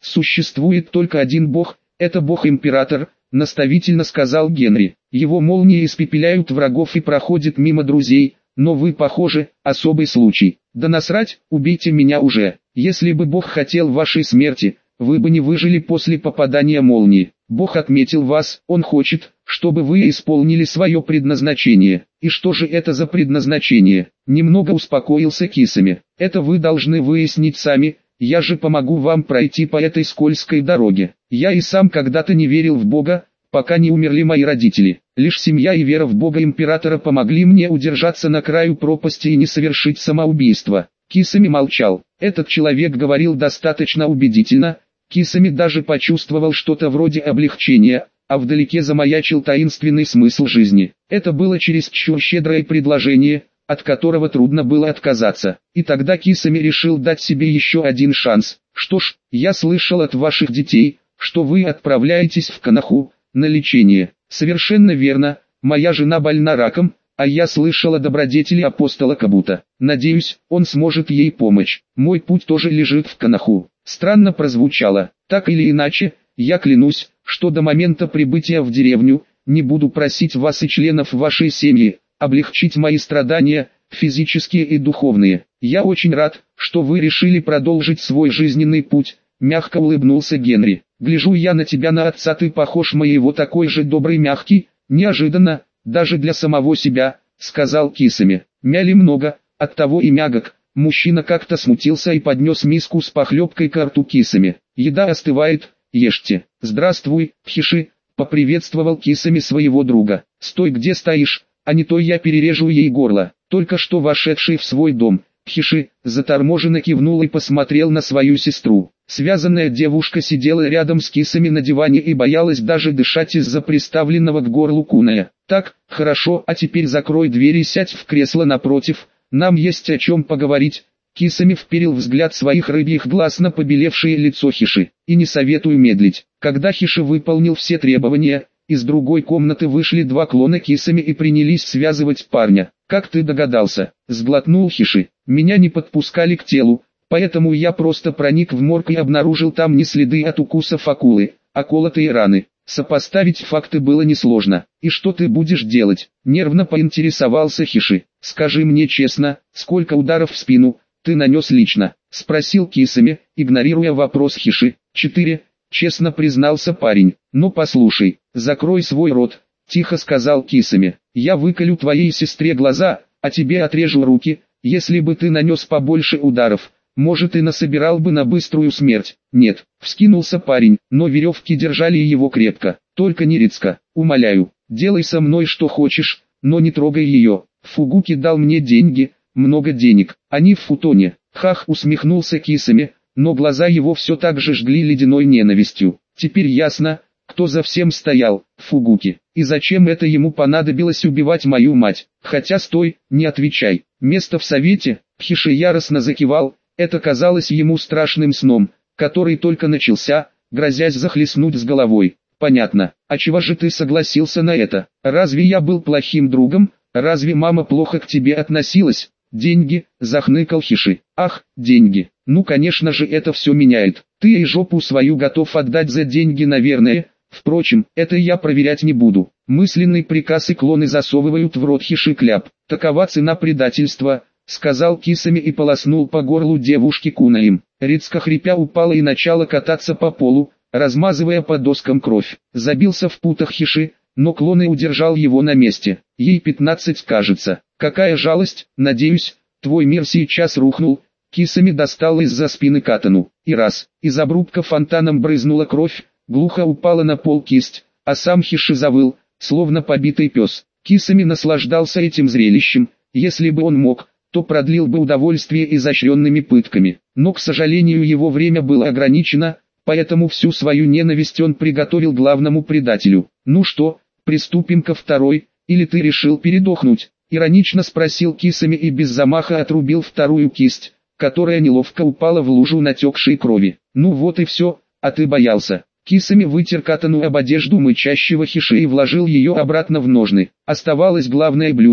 Существует только один бог, это бог-император, наставительно сказал Генри. Его молнии испепеляют врагов и проходят мимо друзей, но вы, похоже, особый случай. Да насрать, убейте меня уже. Если бы Бог хотел вашей смерти, вы бы не выжили после попадания молнии. Бог отметил вас, Он хочет, чтобы вы исполнили свое предназначение. И что же это за предназначение? Немного успокоился Кисами. Это вы должны выяснить сами, я же помогу вам пройти по этой скользкой дороге. Я и сам когда-то не верил в Бога, пока не умерли мои родители. Лишь семья и вера в Бога Императора помогли мне удержаться на краю пропасти и не совершить самоубийство. Кисами молчал. Этот человек говорил достаточно убедительно. Кисами даже почувствовал что-то вроде облегчения, а вдалеке замаячил таинственный смысл жизни. Это было чересчур щедрое предложение, от которого трудно было отказаться. И тогда Кисами решил дать себе еще один шанс. Что ж, я слышал от ваших детей, что вы отправляетесь в Коноху на лечение. Совершенно верно, моя жена больна раком, а я слышал о добродетели апостола Кабута. Надеюсь, он сможет ей помочь. Мой путь тоже лежит в Коноху. Странно прозвучало. Так или иначе, я клянусь, что до момента прибытия в деревню, не буду просить вас и членов вашей семьи, облегчить мои страдания, физические и духовные. Я очень рад, что вы решили продолжить свой жизненный путь, мягко улыбнулся Генри. Гляжу я на тебя, на отца, ты похож моего, такой же добрый, мягкий, неожиданно, даже для самого себя, сказал Кисами. Мяли много, оттого и мягок. Мужчина как-то смутился и поднес миску с похлебкой к рту Кисами. Еда остывает, ешьте. Здравствуй, Пхиши, поприветствовал Кисами своего друга. Стой, где стоишь, а не то я перережу ей горло. Только что вошедший в свой дом, Пхиши, заторможенно кивнул и посмотрел на свою сестру. Связанная девушка сидела рядом с Кисами на диване и боялась даже дышать из-за приставленного к горлу куная. Так, хорошо, а теперь закрой дверь и сядь в кресло напротив, нам есть о чем поговорить. Кисами вперил взгляд своих рыбьих глаз на побелевшее лицо Хиши. И не советую медлить. Когда Хиши выполнил все требования, из другой комнаты вышли два клона Кисами и принялись связывать парня. Как ты догадался? Сглотнул Хиши. Меня не подпускали к телу, поэтому я просто проник в морг и обнаружил там не следы от укусов акулы, а колотые раны. Сопоставить факты было несложно. И что ты будешь делать? Нервно поинтересовался Хиши. Скажи мне честно, сколько ударов в спину ты нанес лично? Спросил Кисами, игнорируя вопрос Хиши. Четыре, честно признался парень. Ну послушай, закрой свой рот, тихо сказал Кисами. Я выколю твоей сестре глаза, а тебе отрежу руки. Если бы ты нанес побольше ударов, может и насобирал бы на быструю смерть. Нет, вскинулся парень, но веревки держали его крепко. Только не Рицка, умоляю, делай со мной что хочешь, но не трогай ее. Фугуки дал мне деньги, много денег, они в футоне. Хах, усмехнулся Кисами, но глаза его все так же жгли ледяной ненавистью. Теперь ясно, кто за всем стоял, Фугуки. И зачем это ему понадобилось убивать мою мать? Хотя стой, не отвечай. Место в совете, Пхиши яростно закивал. Это казалось ему страшным сном, который только начался, грозясь захлестнуть с головой. Понятно, а чего же ты согласился на это? Разве я был плохим другом? Разве мама плохо к тебе относилась? Деньги, захныкал Хиши. Ах, деньги. Ну конечно же это все меняет. Ты и жопу свою готов отдать за деньги, наверное. Впрочем, это я проверять не буду. Мысленный приказ и клоны засовывают в рот Хиши кляп. Такова цена предательства, сказал Кисами и полоснул по горлу девушки кунаем. Рицка хрипя упала и начала кататься по полу, размазывая по доскам кровь. Забился в путах Хиши, но клон и удержал его на месте. Ей пятнадцать, кажется. Какая жалость, надеюсь, твой мир сейчас рухнул. Кисами достал из-за спины катану. И раз, из обрубка фонтаном брызнула кровь, глухо упала на пол кисть, а сам Хиши завыл, словно побитый пес. Кисами наслаждался этим зрелищем. Если бы он мог, то продлил бы удовольствие изощренными пытками. Но, к сожалению, его время было ограничено, поэтому всю свою ненависть он приготовил главному предателю. «Ну что, приступим ко второй, или ты решил передохнуть?» — иронично спросил Кисами и без замаха отрубил вторую кисть, которая неловко упала в лужу натекшей крови. «Ну вот и все, а ты боялся». Кисами вытер катану об одежду мычащего Хиши и вложил ее обратно в ножны. Оставалось главное блюдо —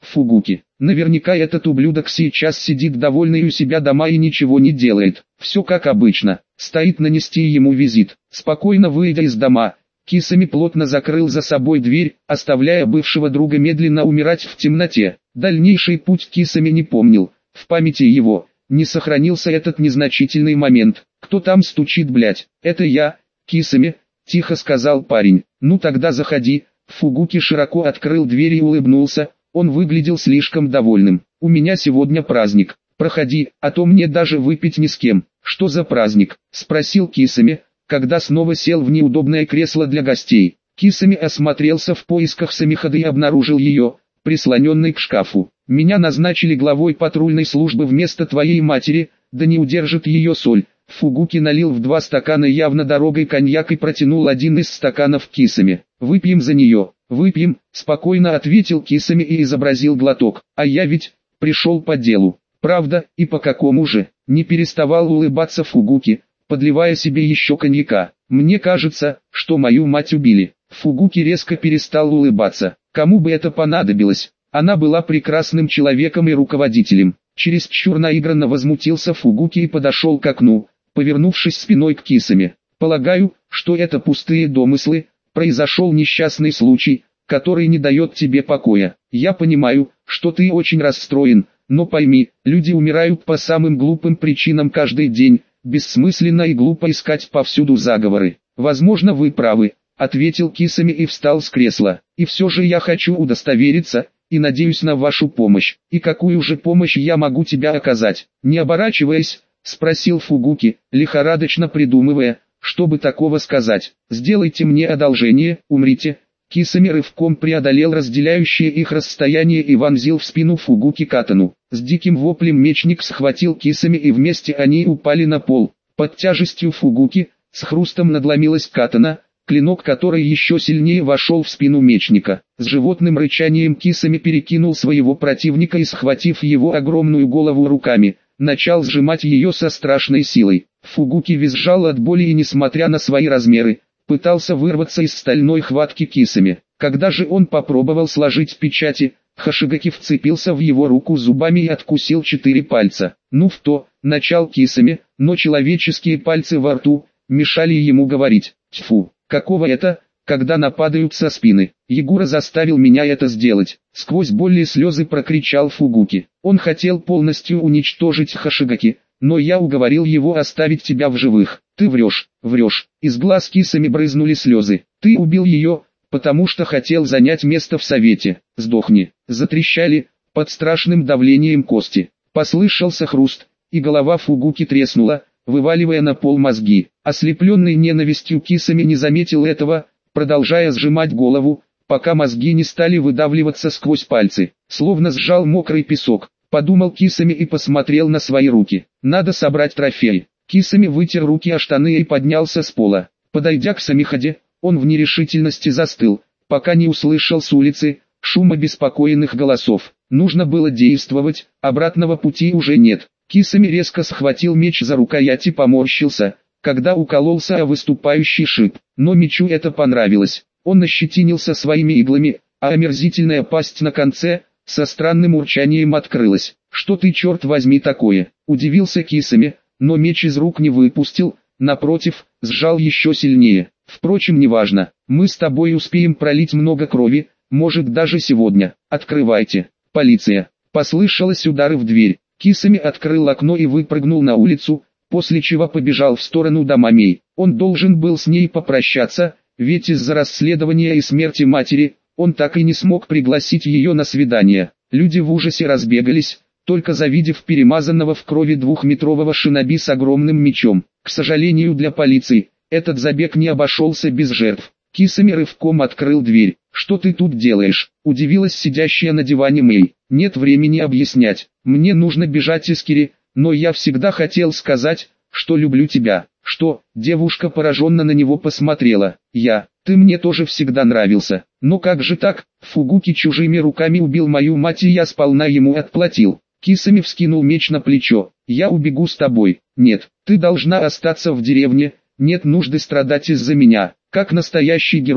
Фугуки. Наверняка этот ублюдок сейчас сидит довольный у себя дома и ничего не делает. Все как обычно. Стоит нанести ему визит. Спокойно выйдя из дома, Кисами плотно закрыл за собой дверь, оставляя бывшего друга медленно умирать в темноте. Дальнейший путь Кисами не помнил. В памяти его не сохранился этот незначительный момент. «Кто там стучит, блять?» «Это я, Кисами», — тихо сказал парень. «Ну тогда заходи». Фугуки широко открыл дверь и улыбнулся. Он выглядел слишком довольным. «У меня сегодня праздник. Проходи, а то мне даже выпить ни с кем». «Что за праздник?» — спросил Кисами, когда снова сел в неудобное кресло для гостей. Кисами осмотрелся в поисках Самихады и обнаружил ее, прислоненной к шкафу. «Меня назначили главой патрульной службы вместо твоей матери, да не удержит ее соль». Фугуки налил в два стакана явно дорогой коньяк и протянул один из стаканов Кисами. «Выпьем за нее». «Выпьем», — спокойно ответил Кисами и изобразил глоток. «А я ведь пришел по делу». «Правда, и по какому же?» — не переставал улыбаться Фугуки, подливая себе еще коньяка. «Мне кажется, что мою мать убили». Фугуки резко перестал улыбаться. Кому бы это понадобилось? Она была прекрасным человеком и руководителем. Чересчур наигранно возмутился Фугуки и подошел к окну, повернувшись спиной к Кисами. «Полагаю, что это пустые домыслы. Произошел несчастный случай, который не дает тебе покоя. Я понимаю, что ты очень расстроен, но пойми, люди умирают по самым глупым причинам каждый день. Бессмысленно и глупо искать повсюду заговоры. Возможно, вы правы», — ответил Кисами и встал с кресла. «И все же я хочу удостовериться, и надеюсь на вашу помощь. И какую же помощь я могу тебе оказать?» Не оборачиваясь, спросил Фугуки, лихорадочно придумывая, чтобы такого сказать. «Сделайте мне одолжение, умрите». Кисами рывком преодолел разделяющее их расстояние и вонзил в спину Фугуки катану. С диким воплем мечник схватил Кисами и вместе они упали на пол. Под тяжестью Фугуки с хрустом надломилась катана, клинок которой еще сильнее вошел в спину мечника. С животным рычанием Кисами перекинул своего противника и, схватив его огромную голову руками, начал сжимать ее со страшной силой. Фугуки визжал от боли и, несмотря на свои размеры, пытался вырваться из стальной хватки Кисами. Когда же он попробовал сложить печати, Хашигаки вцепился в его руку зубами и откусил четыре пальца. «Ну в то», — начал Кисами, но человеческие пальцы во рту мешали ему говорить. «Тьфу, какого это, когда нападают со спины? Егора заставил меня это сделать». Сквозь боль и слезы прокричал Фугуки. «Он хотел полностью уничтожить Хашигаки, но я уговорил его оставить тебя в живых». «Ты врешь, врешь». Из глаз Кисами брызнули слезы. «Ты убил ее, потому что хотел занять место в совете. Сдохни». Затрещали, под страшным давлением кости. Послышался хруст, и голова Фугуки треснула, вываливая на пол мозги. Ослепленный ненавистью Кисами не заметил этого, продолжая сжимать голову, пока мозги не стали выдавливаться сквозь пальцы. Словно сжал мокрый песок, подумал Кисами и посмотрел на свои руки. «Надо собрать трофей». Кисами вытер руки о штаны и поднялся с пола. Подойдя к Самихаде, он в нерешительности застыл, пока не услышал с улицы шум обеспокоенных голосов. Нужно было действовать, обратного пути уже нет. Кисами резко схватил меч за рукоять и поморщился, когда укололся о выступающий шип. Но мечу это понравилось. Он ощетинился своими иглами, а омерзительная пасть на конце со странным урчанием открылась. «Что ты, черт возьми, такое?» – удивился Кисами, но меч из рук не выпустил, напротив, сжал еще сильнее. «Впрочем, неважно, мы с тобой успеем пролить много крови, может даже сегодня. Открывайте». «Полиция!» Послышалось удары в дверь. Кисами открыл окно и выпрыгнул на улицу, после чего побежал в сторону дома Мей. Он должен был с ней попрощаться, ведь из-за расследования и смерти матери, он так и не смог пригласить ее на свидание. Люди в ужасе разбегались, только завидев перемазанного в крови двухметрового шиноби с огромным мечом. К сожалению для полиции, этот забег не обошелся без жертв. Кисами рывком открыл дверь. «Что ты тут делаешь?» – удивилась сидящая на диване Мэй. «Нет времени объяснять. Мне нужно бежать из Кири, но я всегда хотел сказать, что люблю тебя». «Что?» – девушка пораженно на него посмотрела. «Я. Ты мне тоже всегда нравился. Но как же так? Фугуки чужими руками убил мою мать, и я сполна ему отплатил». Кисами вскинул меч на плечо. «Я убегу с тобой». «Нет, ты должна остаться в деревне, нет нужды страдать из-за меня». Как настоящий герой,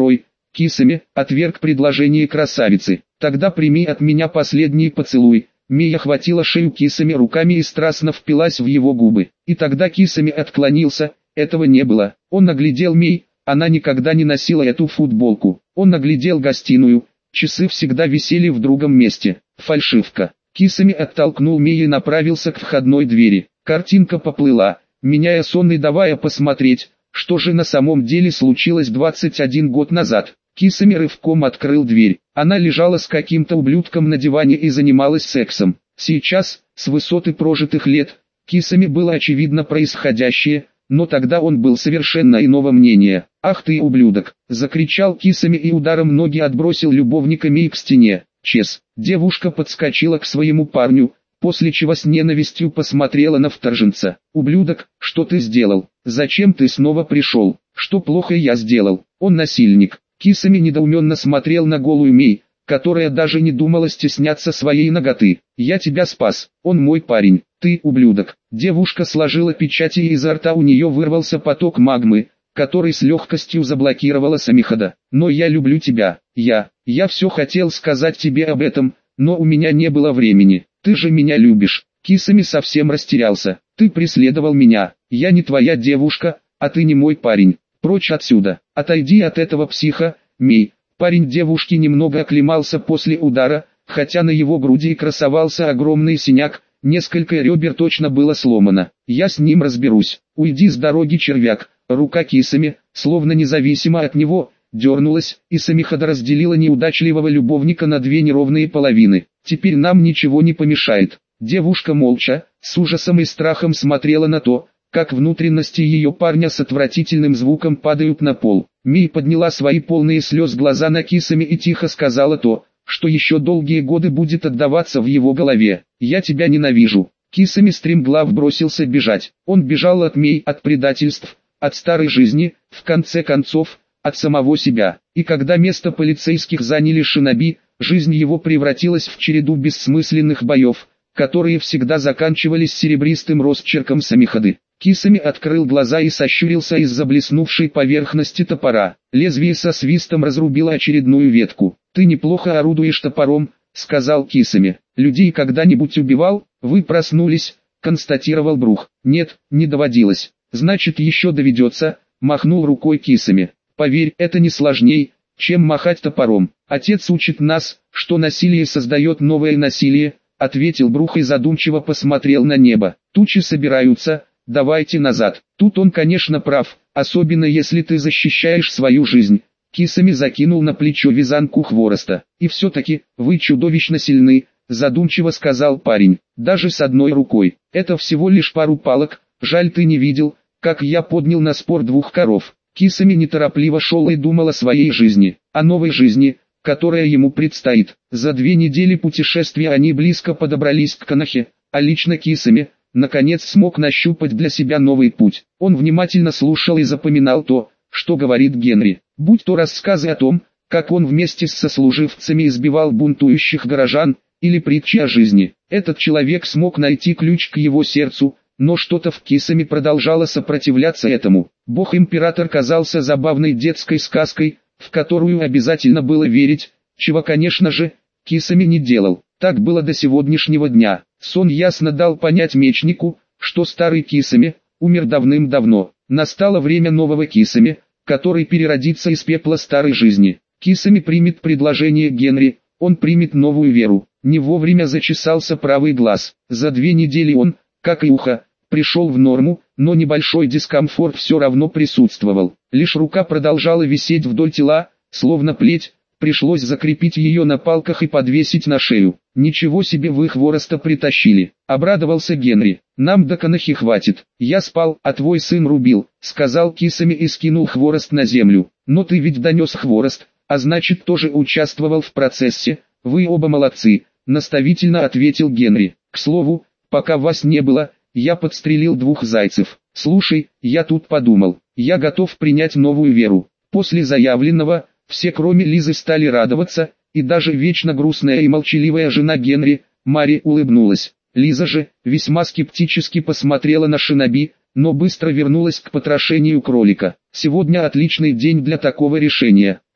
Кисами отверг предложение красавицы. Тогда прими от меня последний поцелуй. Мия хватила шею Кисами руками и страстно впилась в его губы. И тогда Кисами отклонился, этого не было. Он наглядел Мей, она никогда не носила эту футболку. Он наглядел гостиную, часы всегда висели в другом месте. Фальшивка. Кисами оттолкнул Мей и направился к входной двери. Картинка поплыла, меняя сон и давая посмотреть, что же на самом деле случилось двадцать один год назад. Кисами рывком открыл дверь. Она лежала с каким-то ублюдком на диване и занималась сексом. Сейчас, с высоты прожитых лет, Кисами было очевидно происходящее, но тогда он был совершенно иного мнения. «Ах ты ублюдок!» – закричал Кисами и ударом ноги отбросил любовника Мей к стене. Чес. Девушка подскочила к своему парню, после чего с ненавистью посмотрела на вторженца. «Ублюдок, что ты сделал? Зачем ты снова пришел? Что плохо я сделал? Он насильник». Кисами недоуменно смотрел на голую Мей, которая даже не думала стесняться своей наготы. «Я тебя спас, он мой парень, ты ублюдок». Девушка сложила печати и изо рта у нее вырвался поток магмы, который с легкостью заблокировала Самихада. «Но я люблю тебя, я, я все хотел сказать тебе об этом, но у меня не было времени, ты же меня любишь». Кисами совсем растерялся. «Ты преследовал меня, я не твоя девушка, а ты не мой парень. Прочь отсюда, отойди от этого психа, Мей». Парень девушки немного оклемался после удара, хотя на его груди красовался огромный синяк, несколько ребер точно было сломано. «Я с ним разберусь, уйди с дороги, червяк». Рука Кисами, словно независимо от него, дернулась, и Самихада разделила неудачливого любовника на две неровные половины. «Теперь нам ничего не помешает». Девушка молча, с ужасом и страхом смотрела на то, как внутренности ее парня с отвратительным звуком падают на пол. Мей подняла свои полные слез глаза на Кисами и тихо сказала то, что еще долгие годы будет отдаваться в его голове. «Я тебя ненавижу». Кисами стремглав бросился бежать. Он бежал от Мей, от предательств, от старой жизни, в конце концов, от самого себя. И когда место полицейских заняли шиноби, жизнь его превратилась в череду бессмысленных боев, которые всегда заканчивались серебристым росчерком Самихады. Кисами открыл глаза и сощурился из-за блеснувшей поверхности топора. Лезвие со свистом разрубило очередную ветку. «Ты неплохо орудуешь топором», — сказал Кисами. «Людей когда-нибудь убивал?» «Вы проснулись», — констатировал Брух. «Нет, не доводилось». «Значит, еще доведется», — махнул рукой Кисами. «Поверь, это не сложней, чем махать топором. Отец учит нас, что насилие создает новое насилие», — ответил Брух и задумчиво посмотрел на небо. «Тучи собираются, давайте назад». Тут он, конечно, прав, особенно если ты защищаешь свою жизнь. Кисами закинул на плечо вязанку хвороста. «И все-таки, вы чудовищно сильны», — задумчиво сказал парень. «Даже с одной рукой. Это всего лишь пару палок, жаль ты не видел, как я поднял на спор двух коров». Кисами неторопливо шел и думал о своей жизни, о новой жизни, которая ему предстоит. За две недели путешествия они близко подобрались к Канахе, а лично Кисами, наконец смог нащупать для себя новый путь. Он внимательно слушал и запоминал то, что говорит Генри, будь то рассказы о том, как он вместе с сослуживцами избивал бунтующих горожан, или притчи о жизни. Этот человек смог найти ключ к его сердцу, но что-то в Кисами продолжало сопротивляться этому. Бог-император казался забавной детской сказкой, в которую обязательно было верить, чего, конечно же, Кисами не делал. Так было до сегодняшнего дня. Сон ясно дал понять мечнику, что старый Кисами умер давным-давно. Настало время нового Кисами, который переродится из пепла старой жизни. Кисами примет предложение Генри, он примет новую веру. Не вовремя зачесался правый глаз. За две недели он, как и ухо, пришел в норму, но небольшой дискомфорт все равно присутствовал. Лишь рука продолжала висеть вдоль тела, словно плеть, пришлось закрепить ее на палках и подвесить на шею. «Ничего себе, вы хвороста притащили», — обрадовался Генри. «Нам до Канахи хватит. Я спал, а твой сын рубил», — сказал Кисами и скинул хворост на землю. «Но ты ведь донес хворост, а значит тоже участвовал в процессе. Вы оба молодцы», — наставительно ответил Генри. «К слову, пока вас не было, я подстрелил двух зайцев. Слушай, я тут подумал, я готов принять новую веру». После заявленного, все кроме Лизы стали радоваться, и даже вечно грустная и молчаливая жена Генри, Мари, улыбнулась. Лиза же, весьма скептически посмотрела на шиноби, но быстро вернулась к потрошению кролика. «Сегодня отличный день для такого решения.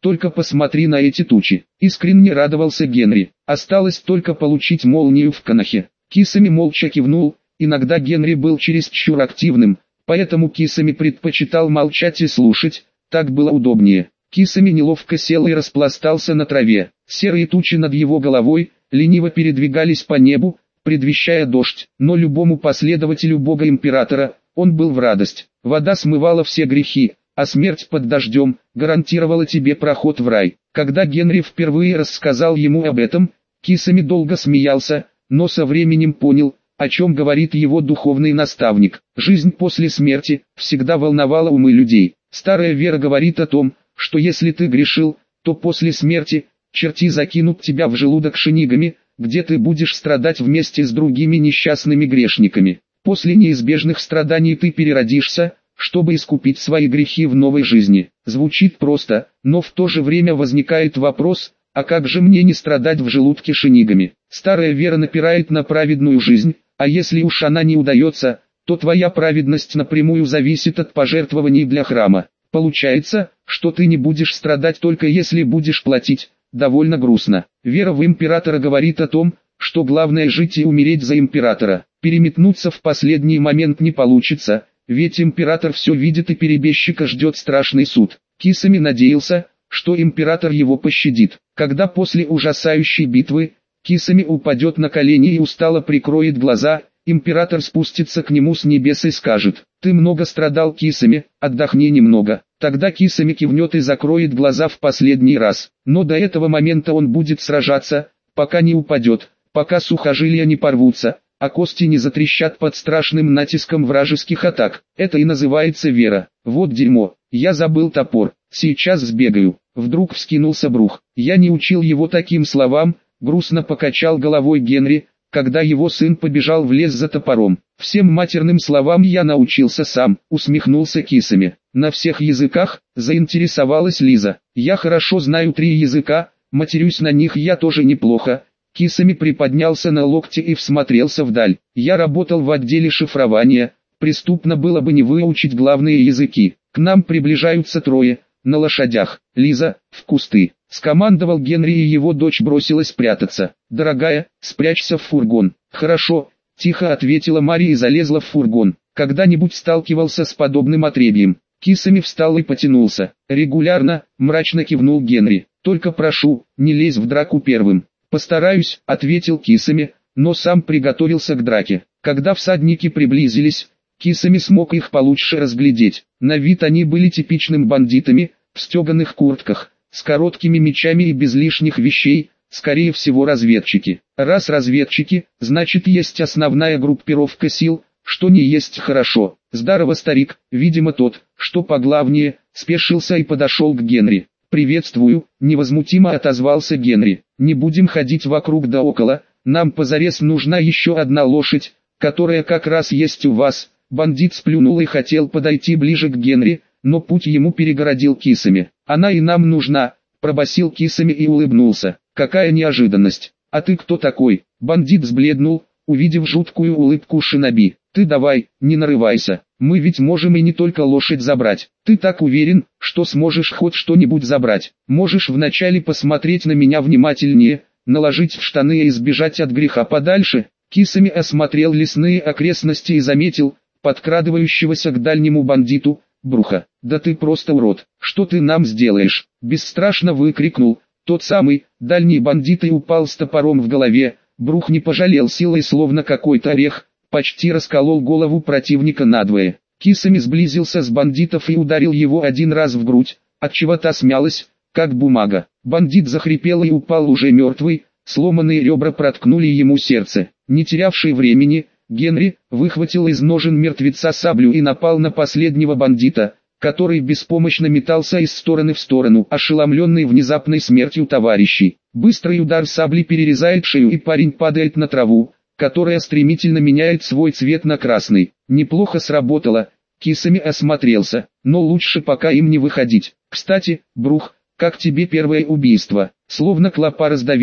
только посмотри на эти тучи. Искренне радовался Генри. Осталось только получить молнию в Канахе. Кисами молча кивнул, иногда Генри был чересчур активным, поэтому Кисами предпочитал молчать и слушать, так было удобнее. Кисами неловко сел и распластался на траве. Серые тучи над его головой лениво передвигались по небу, предвещая дождь, но любому последователю бога императора он был в радость. Вода смывала все грехи, а смерть под дождем гарантировала тебе проход в рай. Когда Генри впервые рассказал ему об этом, Кисами долго смеялся, но со временем понял, о чем говорит его духовный наставник. Жизнь после смерти всегда волновала умы людей. Старая вера говорит о том, что если ты грешил, то после смерти черти закинут тебя в желудок шинигами, где ты будешь страдать вместе с другими несчастными грешниками. После неизбежных страданий ты переродишься, чтобы искупить свои грехи в новой жизни. Звучит просто, но в то же время возникает вопрос, а как же мне не страдать в желудке шинигами? Старая вера напирает на праведную жизнь, а если уж она не удается, то твоя праведность напрямую зависит от пожертвований для храма. Получается, что ты не будешь страдать только если будешь платить. Довольно грустно. Вера в императора говорит о том, что главное жить и умереть за императора. Переметнуться в последний момент не получится, ведь император все видит и перебежчика ждет страшный суд. Кисами надеялся, что император его пощадит. Когда после ужасающей битвы, Кисами упадет на колени и устало прикроет глаза, император спустится к нему с небес и скажет: «Ты много страдал, Кисами, отдохни немного». Тогда Кисами кивнет и закроет глаза в последний раз. Но до этого момента он будет сражаться, пока не упадет, пока сухожилия не порвутся, а кости не затрещат под страшным натиском вражеских атак. Это и называется вера. Вот дерьмо, я забыл топор, сейчас сбегаю. Вдруг вскинулся Брух. Я не учил его таким словам, грустно покачал головой Генри, когда его сын побежал в лес за топором. Всем матерным словам я научился сам, усмехнулся Кисами. На всех языках, заинтересовалась Лиза. Я хорошо знаю три языка, матерюсь на них я тоже неплохо. Кисами приподнялся на локте и всмотрелся вдаль. Я работал в отделе шифрования, преступно было бы не выучить главные языки. К нам приближаются трое, на лошадях. Лиза, в кусты. Скомандовал Генри, и его дочь бросилась прятаться. «Дорогая, спрячься в фургон». «Хорошо», — тихо ответила Мария и залезла в фургон. «Когда-нибудь сталкивался с подобным отребьем?» Кисами встал и потянулся. «Регулярно», — мрачно кивнул Генри. «Только прошу, не лезь в драку первым». «Постараюсь», — ответил Кисами, но сам приготовился к драке. Когда всадники приблизились, Кисами смог их получше разглядеть. На вид они были типичным бандитами, в стеганых куртках, с короткими мечами и без лишних вещей, скорее всего разведчики. Раз разведчики, значит есть основная группировка сил, что не есть хорошо. Здорово, старик, видимо тот, что поглавнее, спешился и подошел к Генри. «Приветствую», — невозмутимо отозвался Генри. «Не будем ходить вокруг да около, нам позарез нужна еще одна лошадь, которая как раз есть у вас». Бандит сплюнул и хотел подойти ближе к Генри, но путь ему перегородил Кисами. «Она и нам нужна», — пробасил Кисами и улыбнулся. «Какая неожиданность! А ты кто такой?» Бандит сбледнул, увидев жуткую улыбку шиноби. «Ты давай, не нарывайся, мы ведь можем и не только лошадь забрать. Ты так уверен, что сможешь хоть что-нибудь забрать? Можешь вначале посмотреть на меня внимательнее, наложить в штаны и избежать от греха подальше?» Кисами осмотрел лесные окрестности и заметил подкрадывающегося к дальнему бандиту, Бруха. «Да ты просто урод, что ты нам сделаешь?» Бесстрашно выкрикнул тот самый дальний бандит и упал с топором в голове. Брух не пожалел сил и словно какой-то орех, почти расколол голову противника надвое. Кисами сблизился с бандитов и ударил его один раз в грудь, отчего та смялась, как бумага. Бандит захрипел и упал уже мертвый, сломанные ребра проткнули ему сердце. Не терявший времени, Генри выхватил из ножен мертвеца саблю и напал на последнего бандита, который беспомощно метался из стороны в сторону, ошеломленный внезапной смертью товарищей. Быстрый удар сабли перерезает шею, и парень падает на траву, которая стремительно меняет свой цвет на красный. Неплохо сработало, Кисами осмотрелся, но лучше пока им не выходить. «Кстати, Брух, как тебе первое убийство?» Словно клопа раздавил,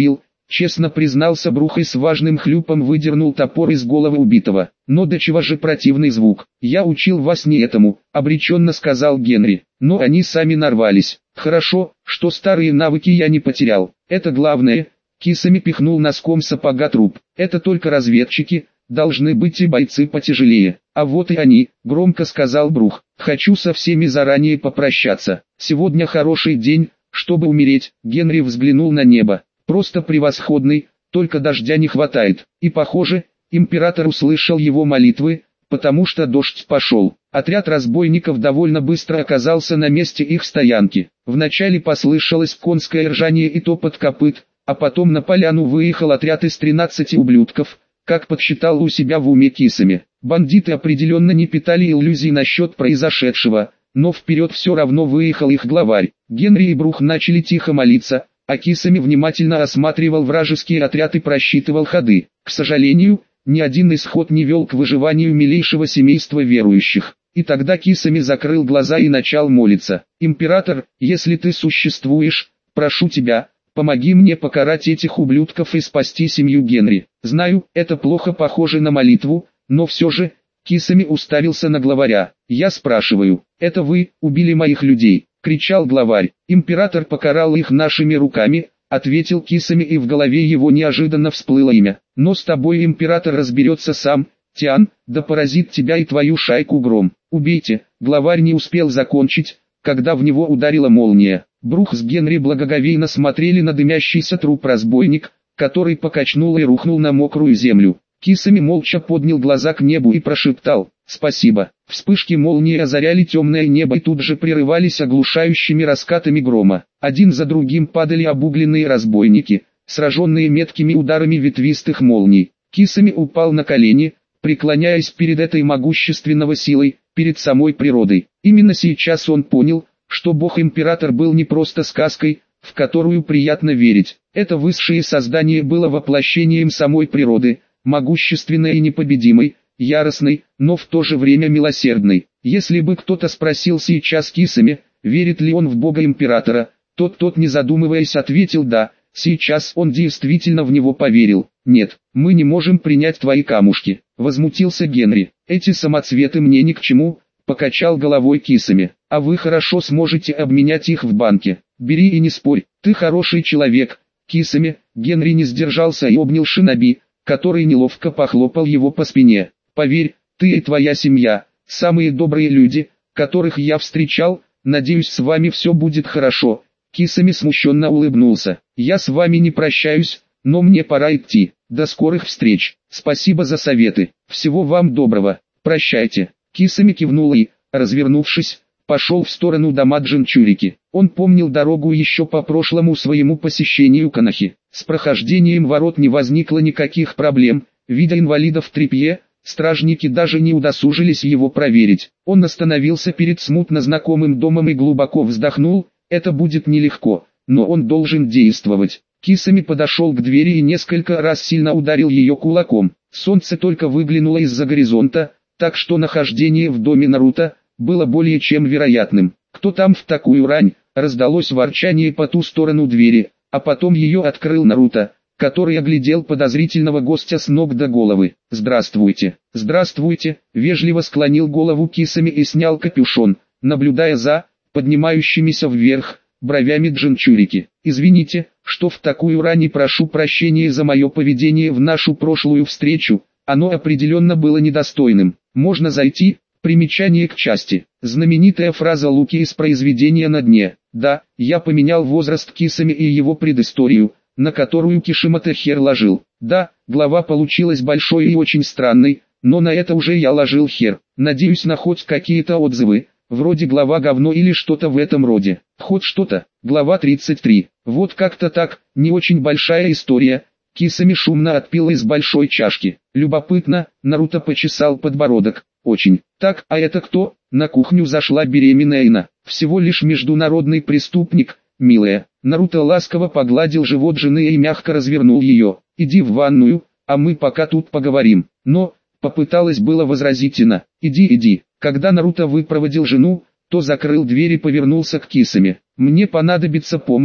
честно признался Брух и с важным хлюпом выдернул топор из головы убитого. Но до чего же противный звук. Я учил вас не этому, обреченно сказал Генри. Но они сами нарвались. Хорошо, что старые навыки я не потерял. Это главное. Кисами пихнул носком сапога труп. Это только разведчики, должны быть и бойцы потяжелее. А вот и они, громко сказал Брух. Хочу со всеми заранее попрощаться. Сегодня хороший день, чтобы умереть. Генри взглянул на небо. Просто превосходный, только дождя не хватает. И похоже, император услышал его молитвы, потому что дождь пошел. Отряд разбойников довольно быстро оказался на месте их стоянки. Вначале послышалось конское ржание и топот копыт, а потом на поляну выехал отряд из тринадцати ублюдков, как подсчитал у себя в уме Кисами. Бандиты определенно не питали иллюзий насчет произошедшего, но вперед все равно выехал их главарь. Генри и Брух начали тихо молиться, а Кисами внимательно осматривал вражеский отряд и просчитывал ходы. К сожалению, ни один исход не вел к выживанию милейшего семейства верующих. И тогда Кисами закрыл глаза и начал молиться. «Император, если ты существуешь, прошу тебя, помоги мне покарать этих ублюдков и спасти семью Генри». Знаю, это плохо похоже на молитву, но все же, Кисами уставился на главаря. «Я спрашиваю, это вы убили моих людей?» — кричал главарь. «Император покарал их нашими руками», — ответил Кисами, и в голове его неожиданно всплыло имя. «Но с тобой император разберется сам, Тиан, да поразит тебя и твою шайку гром. Убейте!» Главарь не успел закончить, когда в него ударила молния. Брух с Генри благоговейно смотрели на дымящийся труп разбойник, который покачнул и рухнул на мокрую землю. Кисами молча поднял глаза к небу и прошептал «Спасибо». Вспышки молнии озаряли темное небо и тут же прерывались оглушающими раскатами грома. Один за другим падали обугленные разбойники, сраженные меткими ударами ветвистых молний. Кисами упал на колени, преклоняясь перед этой могущественной силой, перед самой природой. Именно сейчас он понял, что Бог-император был не просто сказкой, в которую приятно верить. Это высшее создание было воплощением самой природы, могущественной и непобедимой, яростной, но в то же время милосердной. Если бы кто-то спросил сейчас Кисами, верит ли он в Бога-императора, тот тот не задумываясь ответил «да». Сейчас он действительно в него поверил. «Нет, мы не можем принять твои камушки», — возмутился Генри. «Эти самоцветы мне ни к чему», — покачал головой Кисами. «А вы хорошо сможете обменять их в банке. Бери и не спорь, ты хороший человек». Кисами, Генри не сдержался и обнял шиноби, который неловко похлопал его по спине. «Поверь, ты и твоя семья, самые добрые люди, которых я встречал, надеюсь, с вами все будет хорошо». Кисами смущенно улыбнулся. «Я с вами не прощаюсь, но мне пора идти. До скорых встреч. Спасибо за советы. Всего вам доброго. Прощайте». Кисами кивнул и, развернувшись, пошел в сторону дома Джинчурики. Он помнил дорогу еще по прошлому своему посещению Канахи. С прохождением ворот не возникло никаких проблем. Видя инвалидов в тряпье, стражники даже не удосужились его проверить. Он остановился перед смутно знакомым домом и глубоко вздохнул. Это будет нелегко, но он должен действовать. Кисами подошел к двери и несколько раз сильно ударил ее кулаком. Солнце только выглянуло из-за горизонта, так что нахождение в доме Наруто было более чем вероятным. «Кто там в такую рань?» — раздалось ворчание по ту сторону двери, а потом ее открыл Наруто, который оглядел подозрительного гостя с ног до головы. «Здравствуйте». «Здравствуйте», — вежливо склонил голову Кисами и снял капюшон, наблюдая за поднимающимися вверх бровями Джинчурики. «Извините, что в такую рань, и прошу прощения за мое поведение в нашу прошлую встречу, оно определенно было недостойным. Можно зайти?» Примечание к части. Знаменитая фраза Луки из произведения «На дне». Да, я поменял возраст Кисами и его предысторию, на которую Кишимото хер ложил. Да, глава получилась большой и очень странной, но на это уже я ложил хер. Надеюсь на хоть какие-то отзывы, вроде глава говно или что-то в этом роде. Хоть что-то. Глава тридцать три. Вот как-то так, не очень большая история. Кисами шумно отпил из большой чашки. Любопытно, Наруто почесал подбородок. Очень. Так, а это кто? На кухню зашла беременная Ина. Всего лишь международный преступник, милая. Наруто ласково погладил живот жены и мягко развернул ее. Иди в ванную, а мы пока тут поговорим. Но, попыталась было возразить Ина. Иди, иди. Когда Наруто выпроводил жену, то закрыл дверь и повернулся к Кисами. Мне понадобится помощь,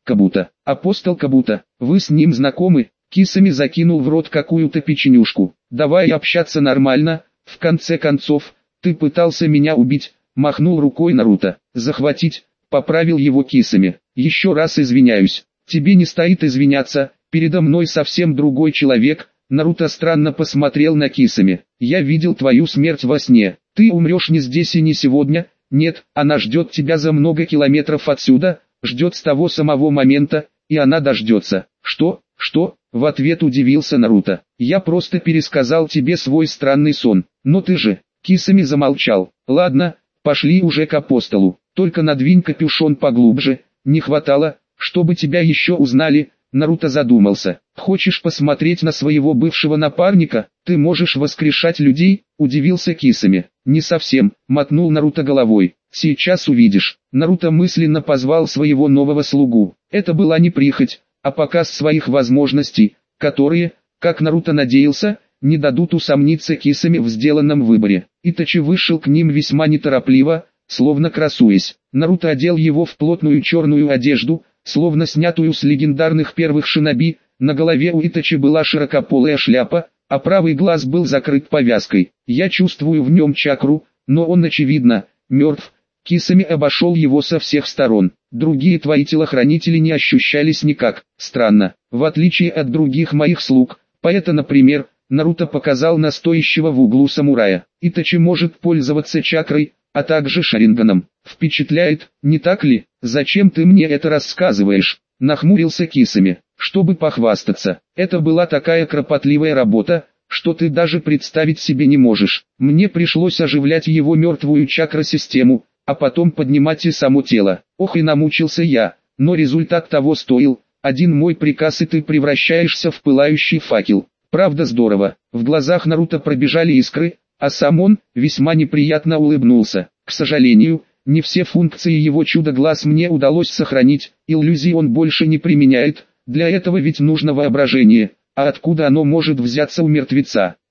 Кабуто. Апостол Кабуто, вы с ним знакомы? Кисами закинул в рот какую-то печенюшку. Давай общаться нормально, в конце концов, ты пытался меня убить, махнул рукой Наруто. Захватить, поправил его Кисами. Еще раз извиняюсь. Тебе не стоит извиняться, передо мной совсем другой человек. Наруто странно посмотрел на Кисами. Я видел твою смерть во сне. Ты умрешь не здесь и не сегодня. Нет, она ждет тебя за много километров отсюда, ждет с того самого момента, и она дождется. Что? Что? В ответ удивился Наруто. Я просто пересказал тебе свой странный сон. Но ты же... Кисами замолчал. Ладно, пошли уже к апостолу. Только надвинь капюшон поглубже. Не хватало, чтобы тебя еще узнали. Наруто задумался. Хочешь посмотреть на своего бывшего напарника? Ты можешь воскрешать людей? Удивился Кисами. Не совсем, мотнул Наруто головой. Сейчас увидишь. Наруто мысленно позвал своего нового слугу. Это была не прихоть, а показ своих возможностей, которые, как Наруто надеялся, не дадут усомниться Кисами в сделанном выборе. Итачи вышел к ним весьма неторопливо, словно красуясь. Наруто одел его в плотную черную одежду, словно снятую с легендарных первых шиноби. На голове у Итачи была широкополая шляпа, а правый глаз был закрыт повязкой. Я чувствую в нем чакру, но он очевидно мертв. Кисами обошел его со всех сторон. Другие твои телохранители не ощущались никак. Странно, в отличие от других моих слуг. Поэта, например, Наруто показал на стоящего в углу самурая. Итачи может пользоваться чакрой, а также шаринганом. Впечатляет, не так ли? Зачем ты мне это рассказываешь? Нахмурился Кисами. Чтобы похвастаться. Это была такая кропотливая работа, что ты даже представить себе не можешь. Мне пришлось оживлять его мертвую чакросистему, а потом поднимать и само тело. Ох, и намучился я, но результат того стоил. Один мой приказ и ты превращаешься в пылающий факел. Правда здорово. В глазах Наруто пробежали искры, а сам он весьма неприятно улыбнулся. К сожалению, не все функции его чудо-глаз мне удалось сохранить, иллюзий он больше не применяет, для этого ведь нужно воображение, а откуда оно может взяться у мертвеца?